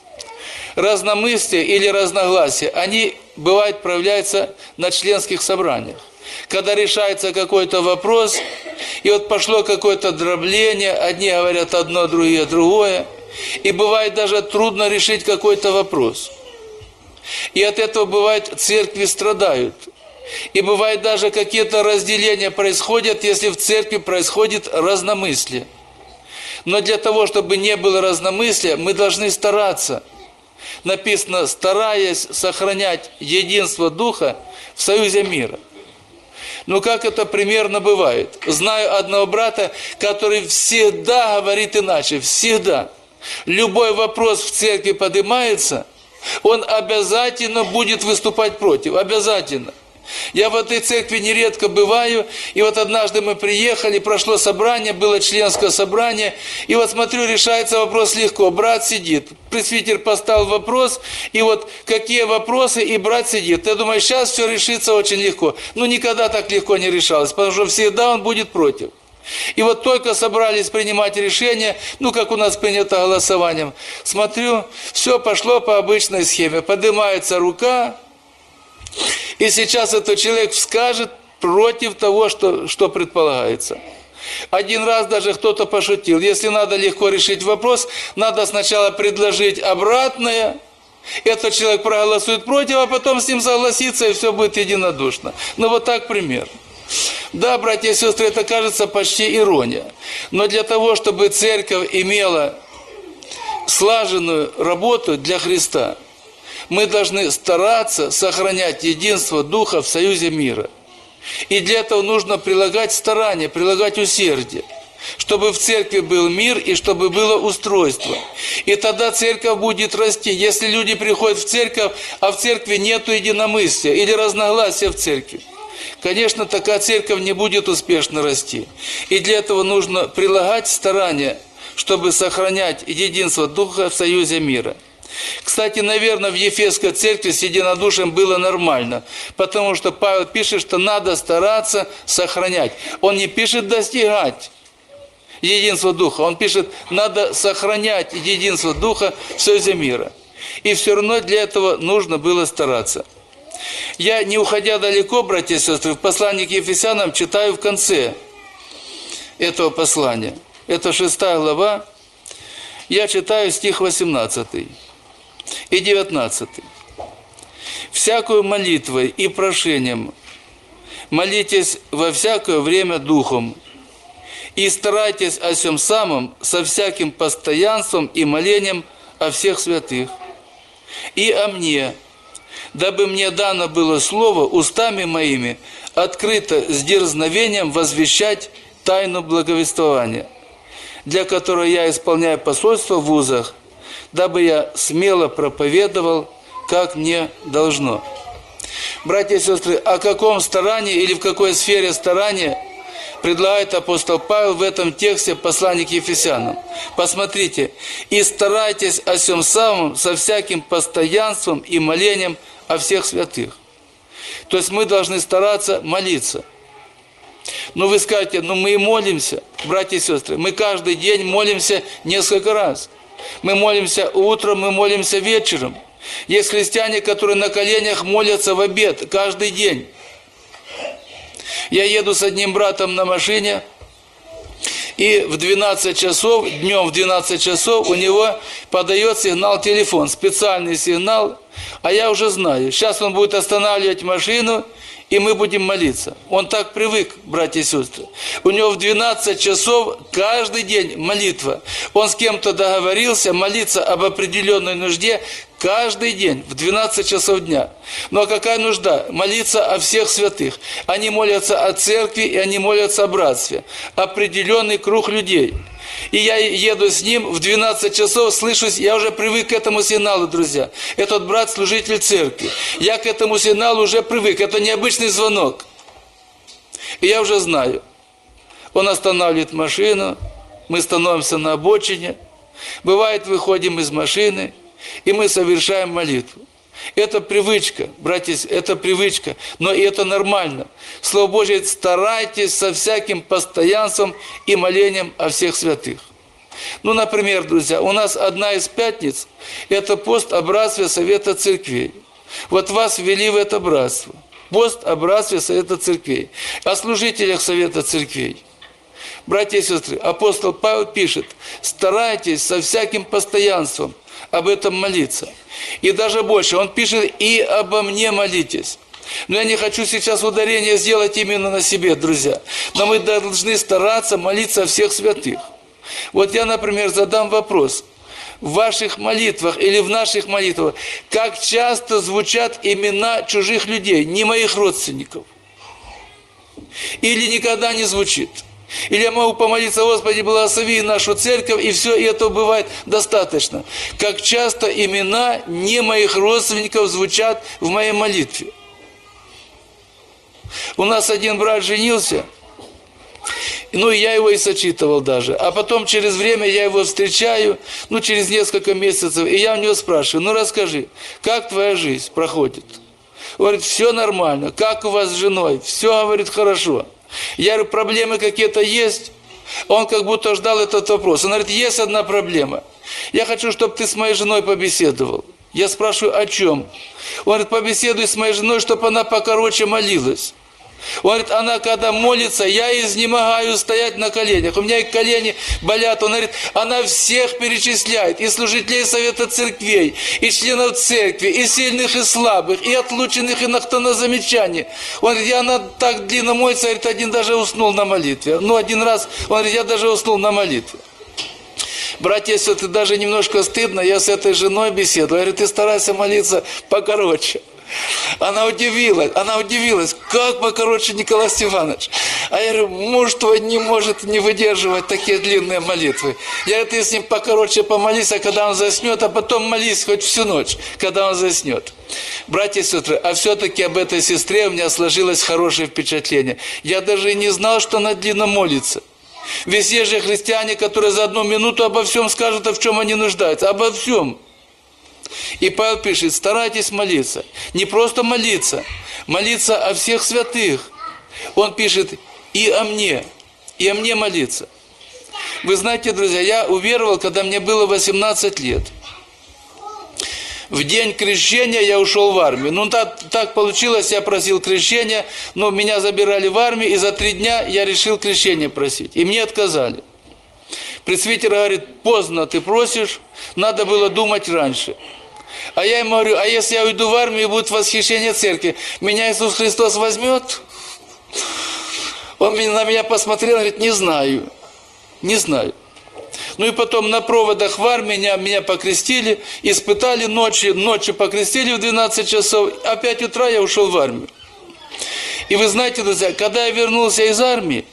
Разномыслие или разногласия, они, бывает, проявляются на членских собраниях. Когда решается какой-то вопрос, и вот пошло какое-то дробление, одни говорят одно, другие другое, и бывает даже трудно решить какой-то вопрос. И от этого, бывает, церкви страдают. И бывает даже какие-то разделения происходят, если в церкви происходит разномыслие. Но для того, чтобы не было разномыслия, мы должны стараться. Написано, стараясь сохранять единство Духа в союзе мира. Ну, как это примерно бывает? Знаю одного брата, который всегда говорит иначе, всегда. Любой вопрос в церкви поднимается, он обязательно будет выступать против, обязательно. Я в этой церкви нередко бываю, и вот однажды мы приехали, прошло собрание, было членское собрание, и вот смотрю, решается вопрос легко, брат сидит, пресвитер поставил вопрос, и вот какие вопросы, и брат сидит. Я думаю, сейчас все решится очень легко. Ну, никогда так легко не решалось, потому что всегда он будет против. И вот только собрались принимать решение, ну, как у нас принято голосованием, смотрю, все пошло по обычной схеме, поднимается рука, и сейчас этот человек скажет против того, что, что предполагается. Один раз даже кто-то пошутил, если надо легко решить вопрос, надо сначала предложить обратное, этот человек проголосует против, а потом с ним согласится, и все будет единодушно. Ну вот так пример. Да, братья и сестры, это кажется почти ирония, но для того, чтобы церковь имела слаженную работу для Христа, мы должны стараться сохранять единство Духа в союзе мира. И для этого нужно прилагать старания, прилагать усердие, чтобы в церкви был мир и чтобы было устройство. И тогда церковь будет расти. Если люди приходят в церковь, а в церкви нет единомыслия или разногласия в церкви, конечно, такая церковь не будет успешно расти. И для этого нужно прилагать старания, чтобы сохранять единство Духа в союзе мира. Кстати, наверное, в Ефесской церкви с единодушием было нормально, потому что Павел пишет, что надо стараться сохранять. Он не пишет достигать единства Духа, он пишет, надо сохранять единство Духа в союзе мира. И все равно для этого нужно было стараться. Я, не уходя далеко, братья и сестры, в послании к Ефесянам читаю в конце этого послания. Это шестая глава, я читаю стих восемнадцатый. И девятнадцатый. «Всякую молитвой и прошением молитесь во всякое время Духом, и старайтесь о всем самом со всяким постоянством и молением о всех святых, и о мне, дабы мне дано было слово устами моими открыто с дерзновением возвещать тайну благовествования, для которой я исполняю посольство в вузах, дабы я смело проповедовал, как мне должно». Братья и сестры, о каком старании или в какой сфере старания предлагает апостол Павел в этом тексте послания к Ефесянам? Посмотрите. «И старайтесь о всем самом со всяким постоянством и молением о всех святых». То есть мы должны стараться молиться. Ну вы скажете, ну мы и молимся, братья и сестры, мы каждый день молимся несколько раз. Мы молимся утром, мы молимся вечером. Есть христиане, которые на коленях молятся в обед каждый день. Я еду с одним братом на машине, и в двенадцать часов, днем в двенадцать часов у него подает сигнал телефон, специальный сигнал, а я уже знаю, сейчас он будет останавливать машину, и мы будем молиться. Он так привык, братья и сестры. У него в двенадцать часов каждый день молитва. Он с кем-то договорился молиться об определенной нужде каждый день в двенадцать часов дня. Ну а какая нужда? Молиться о всех святых. Они молятся о церкви, и они молятся о братстве. Определенный круг людей. И я еду с ним в двенадцать часов, слышусь, я уже привык к этому сигналу, друзья. Этот брат служитель церкви. Я к этому сигналу уже привык. Это необычный звонок. И я уже знаю. Он останавливает машину, мы становимся на обочине. Бывает, выходим из машины, и мы совершаем молитву. Это привычка, братья, это привычка, но и это нормально. Слово Божье: старайтесь со всяким постоянством и молением о всех святых. Ну, например, друзья, у нас одна из пятниц – это пост о братстве Совета Церквей. Вот вас ввели в это братство. Пост о братстве Совета Церквей. О служителях Совета Церквей. Братья и сестры, апостол Павел пишет: старайтесь со всяким постоянством об этом молиться. И даже больше, он пишет: и обо мне молитесь. Но я не хочу сейчас ударение сделать именно на себе, друзья. Но мы должны стараться молиться о всех святых. Вот я, например, задам вопрос. В ваших молитвах или в наших молитвах как часто звучат имена чужих людей, не моих родственников? Или никогда не звучит? Или я могу помолиться: Господи, благослови нашу церковь, и все, и этого бывает достаточно. Как часто имена не моих родственников звучат в моей молитве. У нас один брат женился, ну, я его и сочитывал даже. А потом через время я его встречаю, ну, через несколько месяцев, и я у него спрашиваю: ну, расскажи, как твоя жизнь проходит? Он говорит: все нормально. Как у вас с женой? Все, говорит, хорошо. Я говорю: проблемы какие-то есть? Он как будто ждал этот вопрос. Он говорит: есть одна проблема. Я хочу, чтобы ты с моей женой побеседовал. Я спрашиваю: о чем? Он говорит: побеседуй с моей женой, чтобы она покороче молилась. Он говорит: она когда молится, я изнемогаю стоять на коленях. У меня и колени болят. Он говорит: она всех перечисляет. И служителей Совета Церквей, и членов церкви, и сильных, и слабых, и отлученных, и на кто на замечание. Он говорит: я она так длинно молится. Говорит: один даже уснул на молитве. Ну, один раз, он говорит, я даже уснул на молитве. Братья и сестры, даже немножко стыдно. Я с этой женой беседовал. Я говорю: ты старайся молиться покороче. Она удивилась, она удивилась, как покороче, Николай Степанович. А я говорю: муж твой не может не выдерживать такие длинные молитвы. Я говорю: ты с ним покороче помолись, а когда он заснет, а потом молись хоть всю ночь, когда он заснет. Братья и сестры, а все-таки об этой сестре у меня сложилось хорошее впечатление. Я даже и не знал, что она длинно молится. Ведь есть же христиане, которые за одну минуту обо всем скажут, а в чем они нуждаются, обо всем. И Павел пишет: старайтесь молиться. Не просто молиться, молиться о всех святых. Он пишет: и о мне, и о мне молиться. Вы знаете, друзья, я уверовал, когда мне было восемнадцать лет. В день крещения я ушел в армию. Ну, так, так получилось, я просил крещения, но меня забирали в армию, и за три дня я решил крещение просить. И мне отказали. Пресвитер говорит: поздно ты просишь, надо было думать раньше. А я ему говорю: а если я уйду в армию и будет восхищение церкви, меня Иисус Христос возьмет? Он на меня посмотрел и говорит: не знаю, не знаю. Ну и потом на проводах в армии меня, меня покрестили, испытали ночью, ночью покрестили в двенадцать часов, а в пять утра я ушел в армию. И вы знаете, друзья, когда я вернулся из армии,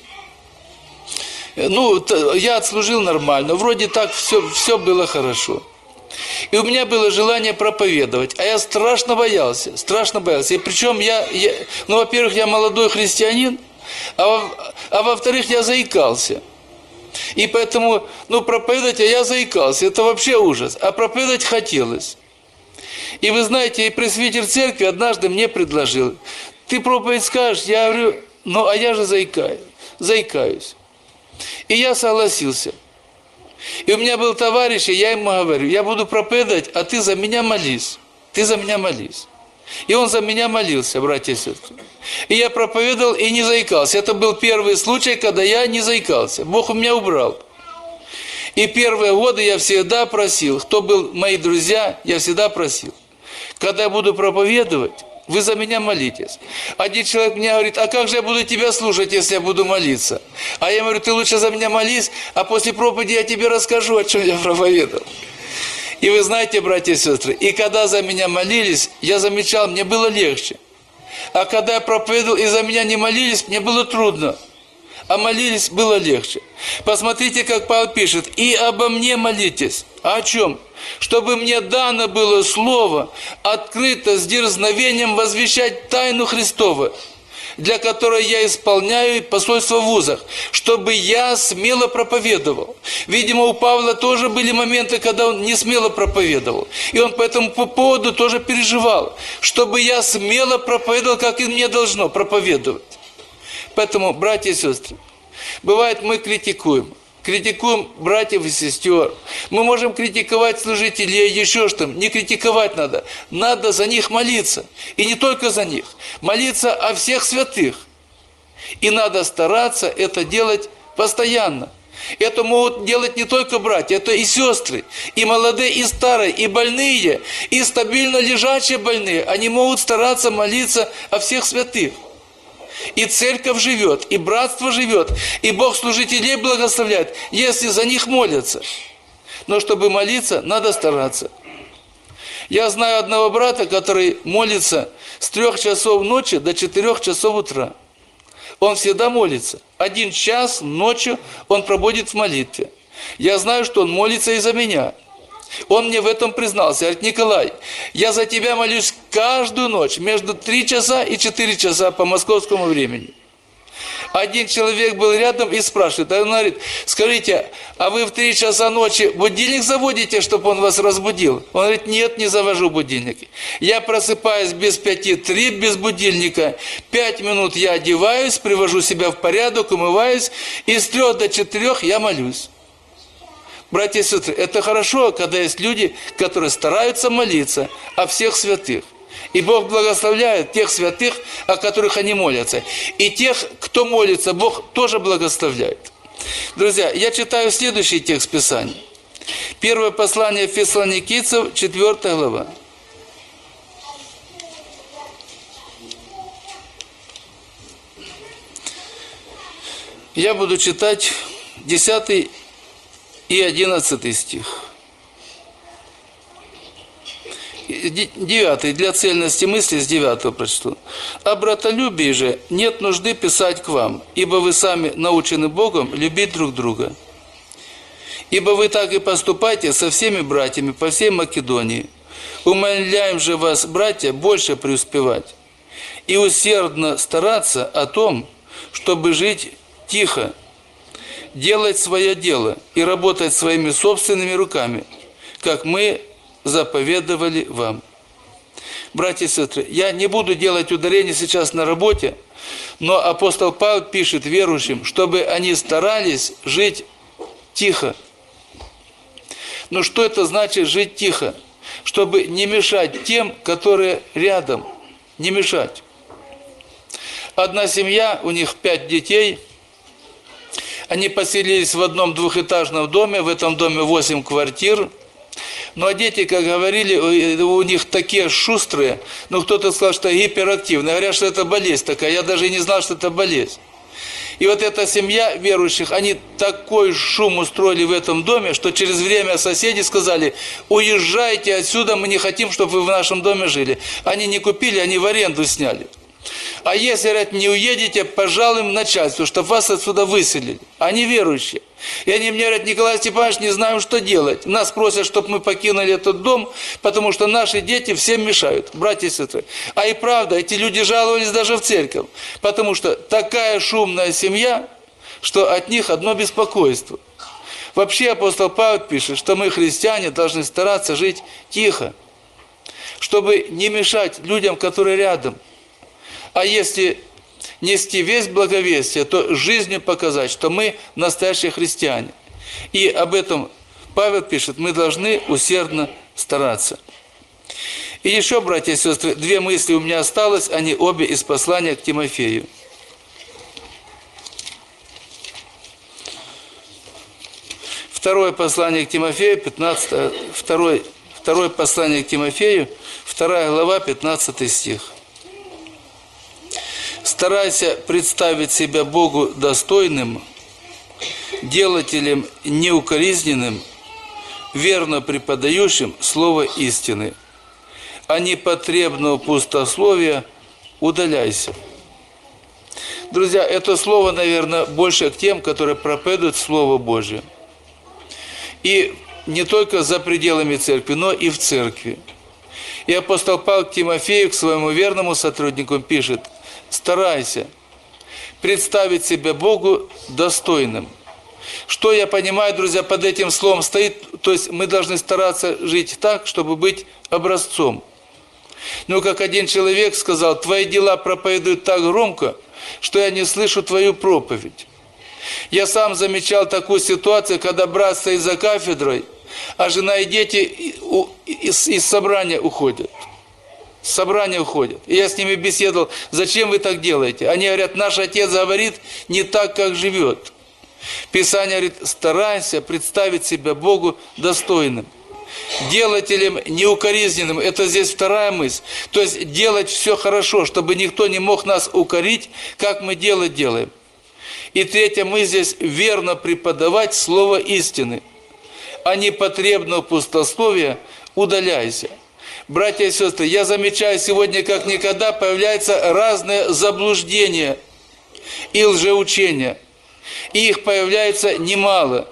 ну, я отслужил нормально, вроде так все, все было хорошо. И у меня было желание проповедовать, а я страшно боялся, страшно боялся. И причем я, я ну, во-первых, я молодой христианин, а, во, а во-вторых, я заикался. И поэтому, ну, проповедовать, а я заикался, это вообще ужас, а проповедовать хотелось. И вы знаете, и пресвитер церкви однажды мне предложил: ты проповедь скажешь? Я говорю: ну, а я же заикаюсь, заикаюсь. И я согласился. И у меня был товарищ, и я ему говорю: я буду проповедовать, а ты за меня молись. Ты за меня молись. И он за меня молился, братья и сестры. И я проповедовал и не заикался. Это был первый случай, когда я не заикался. Бог у меня убрал. И первые годы я всегда просил, кто был мои друзья, я всегда просил: когда я буду проповедовать, вы за меня молитесь. Один человек мне говорит, а как же я буду тебя слушать, если я буду молиться? А я говорю, ты лучше за меня молись, а после проповеди я тебе расскажу, о чем я проповедовал. И вы знаете, братья и сестры, и когда за меня молились, я замечал, мне было легче. А когда я проповедовал, и за меня не молились, мне было трудно. А молились, было легче. Посмотрите, как Павел пишет, и обо мне молитесь. А о чем? Чтобы мне дано было слово, открыто с дерзновением возвещать тайну Христову, для которой я исполняю посольство в вузах, чтобы я смело проповедовал. Видимо, у Павла тоже были моменты, когда он не смело проповедовал. И он по этому поводу тоже переживал, чтобы я смело проповедовал, как и мне должно проповедовать. Поэтому, братья и сестры, бывает, мы критикуем. Критикуем братьев и сестер. Мы можем критиковать служителей, еще что-то. Не критиковать надо. Надо за них молиться. И не только за них. Молиться о всех святых. И надо стараться это делать постоянно. Это могут делать не только братья, это и сестры, и молодые, и старые, и больные, и стабильно лежачие больные. Они могут стараться молиться о всех святых. И церковь живет, и братство живет, и Бог служителей благословляет, если за них молятся. Но чтобы молиться, надо стараться. Я знаю одного брата, который молится с трех часов ночи до четырех часов утра. Он всегда молится. Один час ночью он проводит в молитве. Я знаю, что он молится и за меня. Он мне в этом признался. Говорит, Николай, я за тебя молюсь каждую ночь, между три часа и четыре часа по московскому времени. Один человек был рядом и спрашивает, он говорит, скажите, а вы в три часа ночи будильник заводите, чтобы он вас разбудил? Он говорит, нет, не завожу будильник. Я просыпаюсь без пяти три, без будильника. Пять минут я одеваюсь, привожу себя в порядок, умываюсь, и с трех до четырех я молюсь. Братья и сестры, это хорошо, когда есть люди, которые стараются молиться о всех святых. И Бог благословляет тех святых, о которых они молятся. И тех, кто молится, Бог тоже благословляет. Друзья, я читаю следующий текст Писания. Первое послание Фессалоникийцев, четвёртая глава. Я буду читать десятый и одиннадцатый стих. Девятый, для цельности мысли с девятого прочту. «О братолюбии же нет нужды писать к вам, ибо вы сами научены Богом любить друг друга. Ибо вы так и поступаете со всеми братьями по всей Македонии. Умоляем же вас, братья, больше преуспевать и усердно стараться о том, чтобы жить тихо, делать свое дело и работать своими собственными руками, как мы заповедовали вам». Братья и сестры, я не буду делать ударение сейчас на работе, но апостол Павел пишет верующим, чтобы они старались жить тихо. Но что это значит жить тихо? Чтобы не мешать тем, которые рядом, не мешать. Одна семья, у них пять детей, они поселились в одном двухэтажном доме, в этом доме восемь квартир. Ну а дети, как говорили, у них такие шустрые, ну кто-то сказал, что гиперактивные, говорят, что это болезнь такая, я даже и не знал, что это болезнь. И вот эта семья верующих, они такой шум устроили в этом доме, что через время соседи сказали, уезжайте отсюда, мы не хотим, чтобы вы в нашем доме жили. Они не купили, они в аренду сняли. А если, говорят, не уедете, пожалуем начальству, чтобы вас отсюда выселили. Они верующие. И они мне говорят, Николай Степанович, не знаем, что делать. Нас просят, чтобы мы покинули этот дом, потому что наши дети всем мешают, братья и сестры. А и правда, эти люди жаловались даже в церковь, потому что такая шумная семья, что от них одно беспокойство. Вообще апостол Павел пишет, что мы, христиане, должны стараться жить тихо, чтобы не мешать людям, которые рядом. А если нести весть благовестия, то жизнью показать, что мы настоящие христиане. И об этом Павел пишет, мы должны усердно стараться. И еще, братья и сестры, две мысли у меня осталось, они обе из послания к Тимофею. Второе послание к Тимофею, пятнадцатое, второе, второе послание к Тимофею, вторая глава, пятнадцатый стих. Старайся представить себя Богу достойным, делателем неукоризненным, верно преподающим слово истины, а непотребного пустословия удаляйся. Друзья, это слово, наверное, больше к тем, которые проповедуют Слово Божие. И не только за пределами церкви, но и в церкви. И апостол Павел к Тимофею, к своему верному сотруднику, пишет: старайся представить себя Богу достойным. Что я понимаю, друзья, под этим словом стоит, то есть мы должны стараться жить так, чтобы быть образцом. Но как один человек сказал: твои дела проповедуют так громко, что я не слышу твою проповедь. Я сам замечал такую ситуацию, когда брат стоит за кафедрой, а жена и дети из, из собрания уходят. С собрания уходят. И я с ними беседовал: зачем вы так делаете? Они говорят: наш отец говорит не так, как живет. Писание говорит: старайся представить себя Богу достойным, делателем неукоризненным. Это здесь вторая мысль. То есть делать все хорошо, чтобы никто не мог нас укорить, как мы делать делаем. И третья мысль здесь: верно преподавать слово истины, а непотребного пустословия удаляйся. Братья и сестры, я замечаю сегодня как никогда появляются разные заблуждения и лжеучения. И их появляется немало.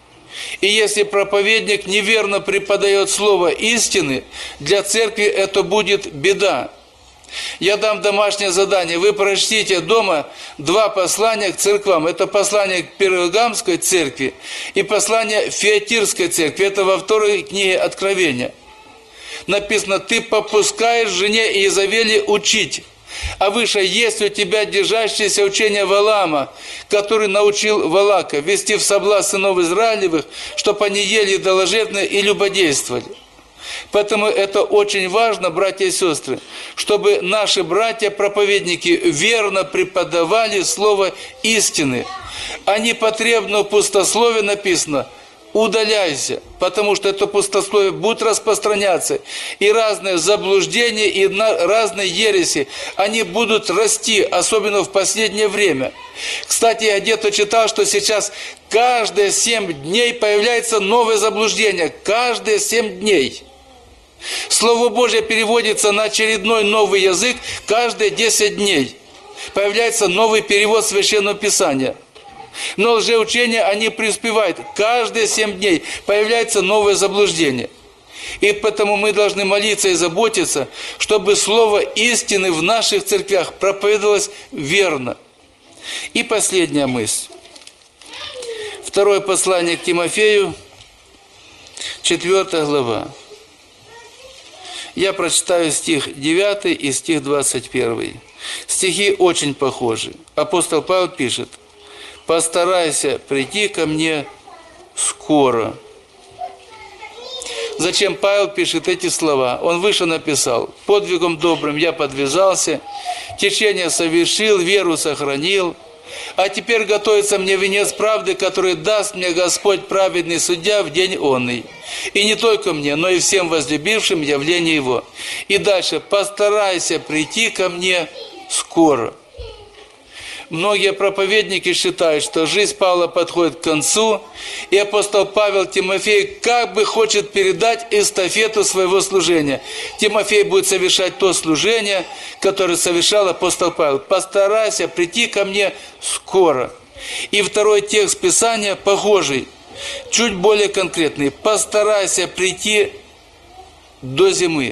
И если проповедник неверно преподает слово истины, для церкви это будет беда. Я дам домашнее задание. Вы прочтите дома два послания к церквам. Это послание к Пергамской церкви и послание Фиатирской церкви. Это во второй книге Откровения. Написано: ты попускаешь жене Иезавели учить. А выше есть у тебя держащееся учение Валаама, который научил Валака вести в соблазн сынов Израилевых, чтобы они ели идоложертвенное и любодействовали. Поэтому это очень важно, братья и сестры, чтобы наши братья-проповедники верно преподавали слово истины. А непотребного пустословия написано: удаляйся, потому что это пустословие будет распространяться, и разные заблуждения, и разные ереси, они будут расти, особенно в последнее время. Кстати, я где-то читал, что сейчас каждые семь дней появляется новое заблуждение, каждые семь дней. Слово Божье переводится на очередной новый язык каждые десять дней. Появляется новый перевод Священного Писания. Но лжеучения, они преуспевают. Каждые семь дней появляется новое заблуждение. И потому мы должны молиться и заботиться, чтобы слово истины в наших церквях проповедовалось верно. И последняя мысль. Второе послание к Тимофею, четвёртая глава. Я прочитаю стих девятый и стих двадцать первый. Стихи очень похожи. Апостол Павел пишет: постарайся прийти ко мне скоро. Зачем Павел пишет эти слова? Он выше написал: подвигом добрым я подвязался, течение совершил, веру сохранил, а теперь готовится мне венец правды, который даст мне Господь праведный судья в день онный. И не только мне, но и всем возлюбившим явление Его. И дальше: постарайся прийти ко мне скоро. Многие проповедники считают, что жизнь Павла подходит к концу, и апостол Павел Тимофею как бы хочет передать эстафету своего служения. Тимофей будет совершать то служение, которое совершал апостол Павел. Постарайся прийти ко мне скоро. И второй текст Писания похожий, чуть более конкретный. Постарайся прийти до зимы.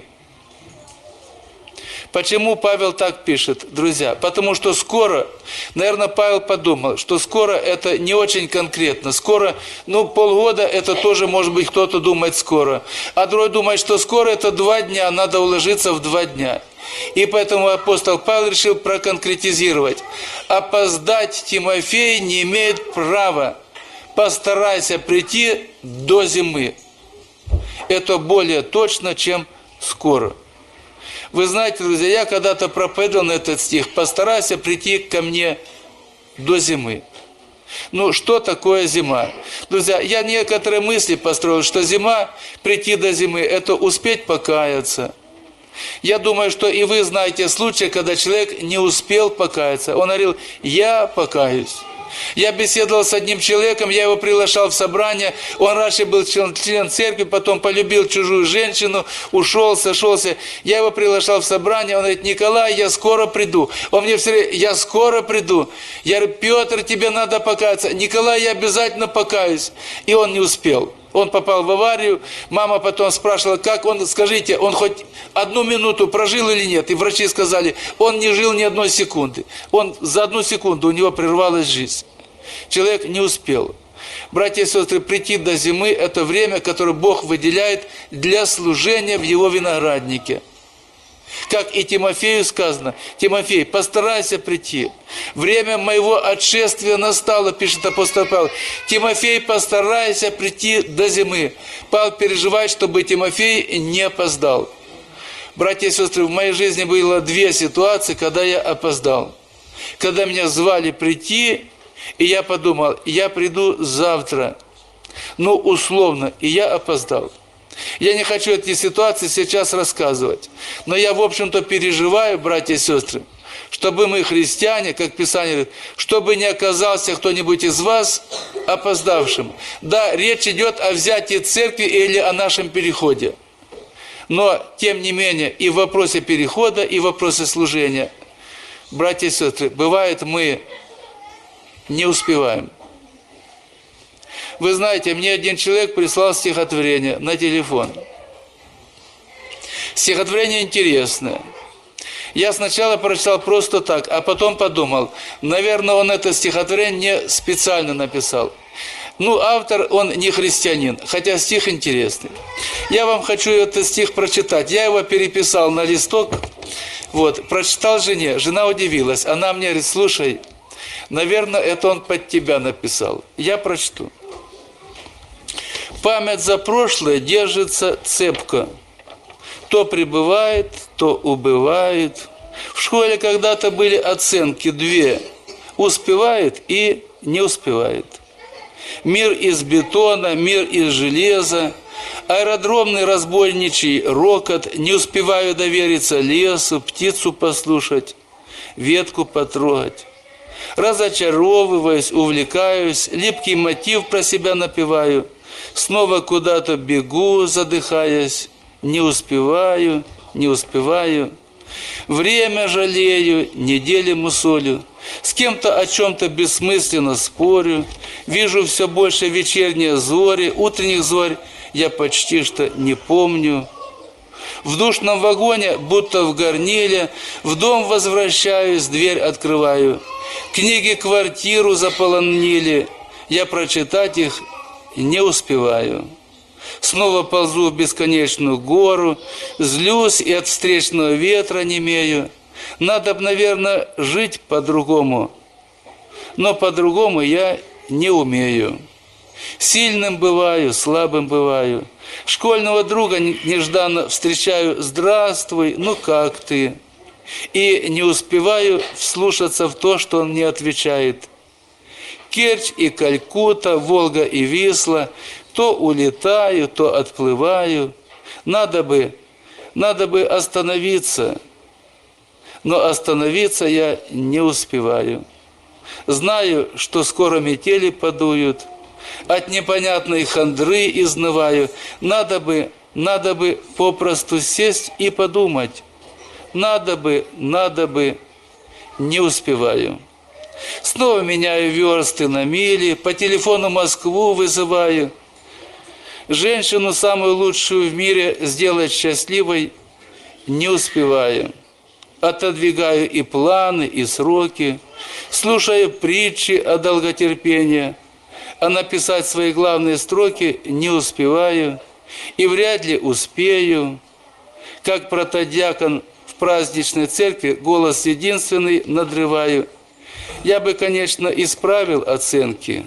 Почему Павел так пишет, друзья? Потому что скоро, наверное, Павел подумал, что скоро это не очень конкретно. Скоро, ну, полгода это тоже, может быть, кто-то думает скоро. А другой думает, что скоро это два дня, надо уложиться в два дня. И поэтому апостол Павел решил проконкретизировать. Опоздать Тимофей не имеет права. Постарайся прийти до зимы. Это более точно, чем скоро. Вы знаете, друзья, я когда-то проповедовал на этот стих: постарайся прийти ко мне до зимы. Ну, что такое зима? Друзья, я некоторые мысли построил, что зима, прийти до зимы, это успеть покаяться, Я думаю, что и вы знаете случай, когда человек не успел покаяться. Он говорил: я покаюсь. Я беседовал с одним человеком, я его приглашал в собрание, он раньше был член, член церкви, потом полюбил чужую женщину, ушел, сошелся. Я его приглашал в собрание, он говорит: Николай, я скоро приду. Он мне все время: я скоро приду. Я говорю: Петр, тебе надо покаяться. Николай, я обязательно покаюсь. И он не успел. Он попал в аварию, мама потом спрашивала, как он, скажите, он хоть одну минуту прожил или нет? И врачи сказали: он не жил ни одной секунды. Он за одну секунду, у него прервалась жизнь. Человек не успел. Братья и сестры, прийти до зимы – это время, которое Бог выделяет для служения в Его винограднике. Как и Тимофею сказано: Тимофей, постарайся прийти. Время моего отшествия настало, пишет апостол Павел. Тимофей, постарайся прийти до зимы. Павел переживает, чтобы Тимофей не опоздал. Братья и сестры, в моей жизни было две ситуации, когда я опоздал. Когда меня звали прийти, и я подумал: я приду завтра. Ну, условно, и я опоздал. Я не хочу эти ситуации сейчас рассказывать, но я, в общем-то, переживаю, братья и сестры, чтобы мы, христиане, как Писание говорит, чтобы не оказался кто-нибудь из вас опоздавшим. Да, речь идет о взятии церкви или о нашем переходе. Но, тем не менее, и в вопросе перехода, и в вопросе служения, братья и сестры, бывает, мы не успеваем. Вы знаете, мне один человек прислал стихотворение на телефон. Стихотворение интересное. Я сначала прочитал просто так, а потом подумал, наверное, он это стихотворение не специально написал. Ну, автор, он не христианин, хотя стих интересный. Я вам хочу этот стих прочитать. Я его переписал на листок, вот, прочитал жене. Жена удивилась. Она мне говорит: слушай, наверное, это он под тебя написал. Я прочту. Память за прошлое держится цепко. То прибывает, то убывает. В школе когда-то были оценки две. Успевает и не успевает. Мир из бетона, мир из железа. Аэродромный разбойничий рокот. Не успеваю довериться лесу, птицу послушать, ветку потрогать. Разочаровываюсь, увлекаюсь, липкий мотив про себя напеваю. Снова куда-то бегу, задыхаясь, не успеваю, не успеваю. Время жалею, недели мусолю, с кем-то о чем-то бессмысленно спорю. Вижу все больше вечерние зори, утренних зорь я почти что не помню. В душном вагоне, будто в горниле, в дом возвращаюсь, дверь открываю. Книги квартиру заполонили, я прочитать их не успеваю. Снова ползу в бесконечную гору, злюсь и от встречного ветра немею. Надо бы, наверное, жить по-другому, но по-другому я не умею. Сильным бываю, слабым бываю. Школьного друга нежданно встречаю: здравствуй, ну как ты? И не успеваю вслушаться в то, что он мне отвечает. Керчь и Калькутта, Волга и Висла, то улетаю, то отплываю. Надо бы, надо бы остановиться, но остановиться я не успеваю. Знаю, что скоро метели подуют, от непонятной хандры изнываю. Надо бы, надо бы попросту сесть и подумать. Надо бы, надо бы, не успеваю. Снова меняю версты на мили, по телефону Москву вызываю. Женщину, самую лучшую в мире, сделать счастливой не успеваю. Отодвигаю и планы, и сроки, слушаю притчи о долготерпении, а написать свои главные строки не успеваю и вряд ли успею. Как протодиакон в праздничной церкви голос единственный надрываю. Я бы, конечно, исправил оценки.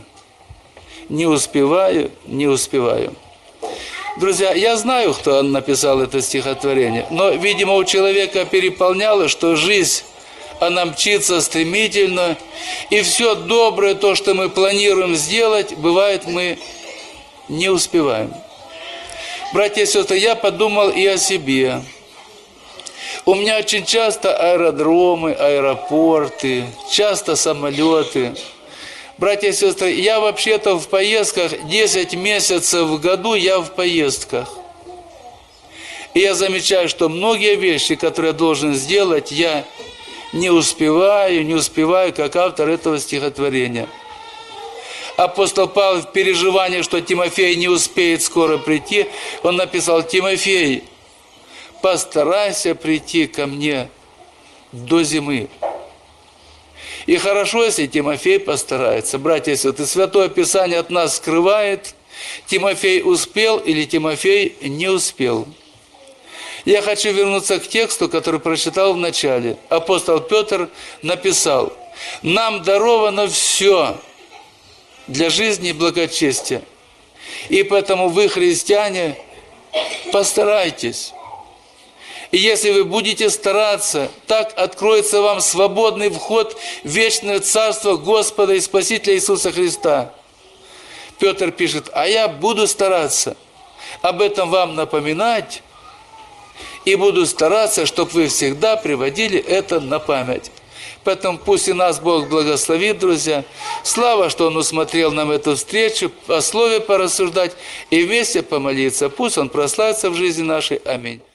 Не успеваю, не успеваю. Друзья, я знаю, кто написал это стихотворение, но, видимо, у человека переполняло, что жизнь, она мчится стремительно, и все доброе, то, что мы планируем сделать, бывает, мы не успеваем. Братья и сестры, я подумал и о себе. У меня очень часто аэродромы, аэропорты, часто самолеты. Братья и сестры, я вообще-то в поездках, десять месяцев в году я в поездках. И я замечаю, что многие вещи, которые я должен сделать, я не успеваю, не успеваю, как автор этого стихотворения. Апостол Павел в переживании, что Тимофей не успеет скоро прийти, он написал: Тимофей, постарайся прийти ко мне до зимы. И хорошо, если Тимофей постарается. Братья и сестры, Святое Писание от нас скрывает, Тимофей успел или Тимофей не успел. Я хочу вернуться к тексту, который прочитал в начале. Апостол Петр написал: нам даровано все для жизни и благочестия. И поэтому вы, христиане, постарайтесь. И если вы будете стараться, так откроется вам свободный вход в вечное Царство Господа и Спасителя Иисуса Христа. Петр пишет: а я буду стараться об этом вам напоминать, и буду стараться, чтобы вы всегда приводили это на память. Поэтому пусть и нас Бог благословит, друзья. Слава, что Он усмотрел нам эту встречу, о Слове порассуждать и вместе помолиться. Пусть Он прославится в жизни нашей. Аминь.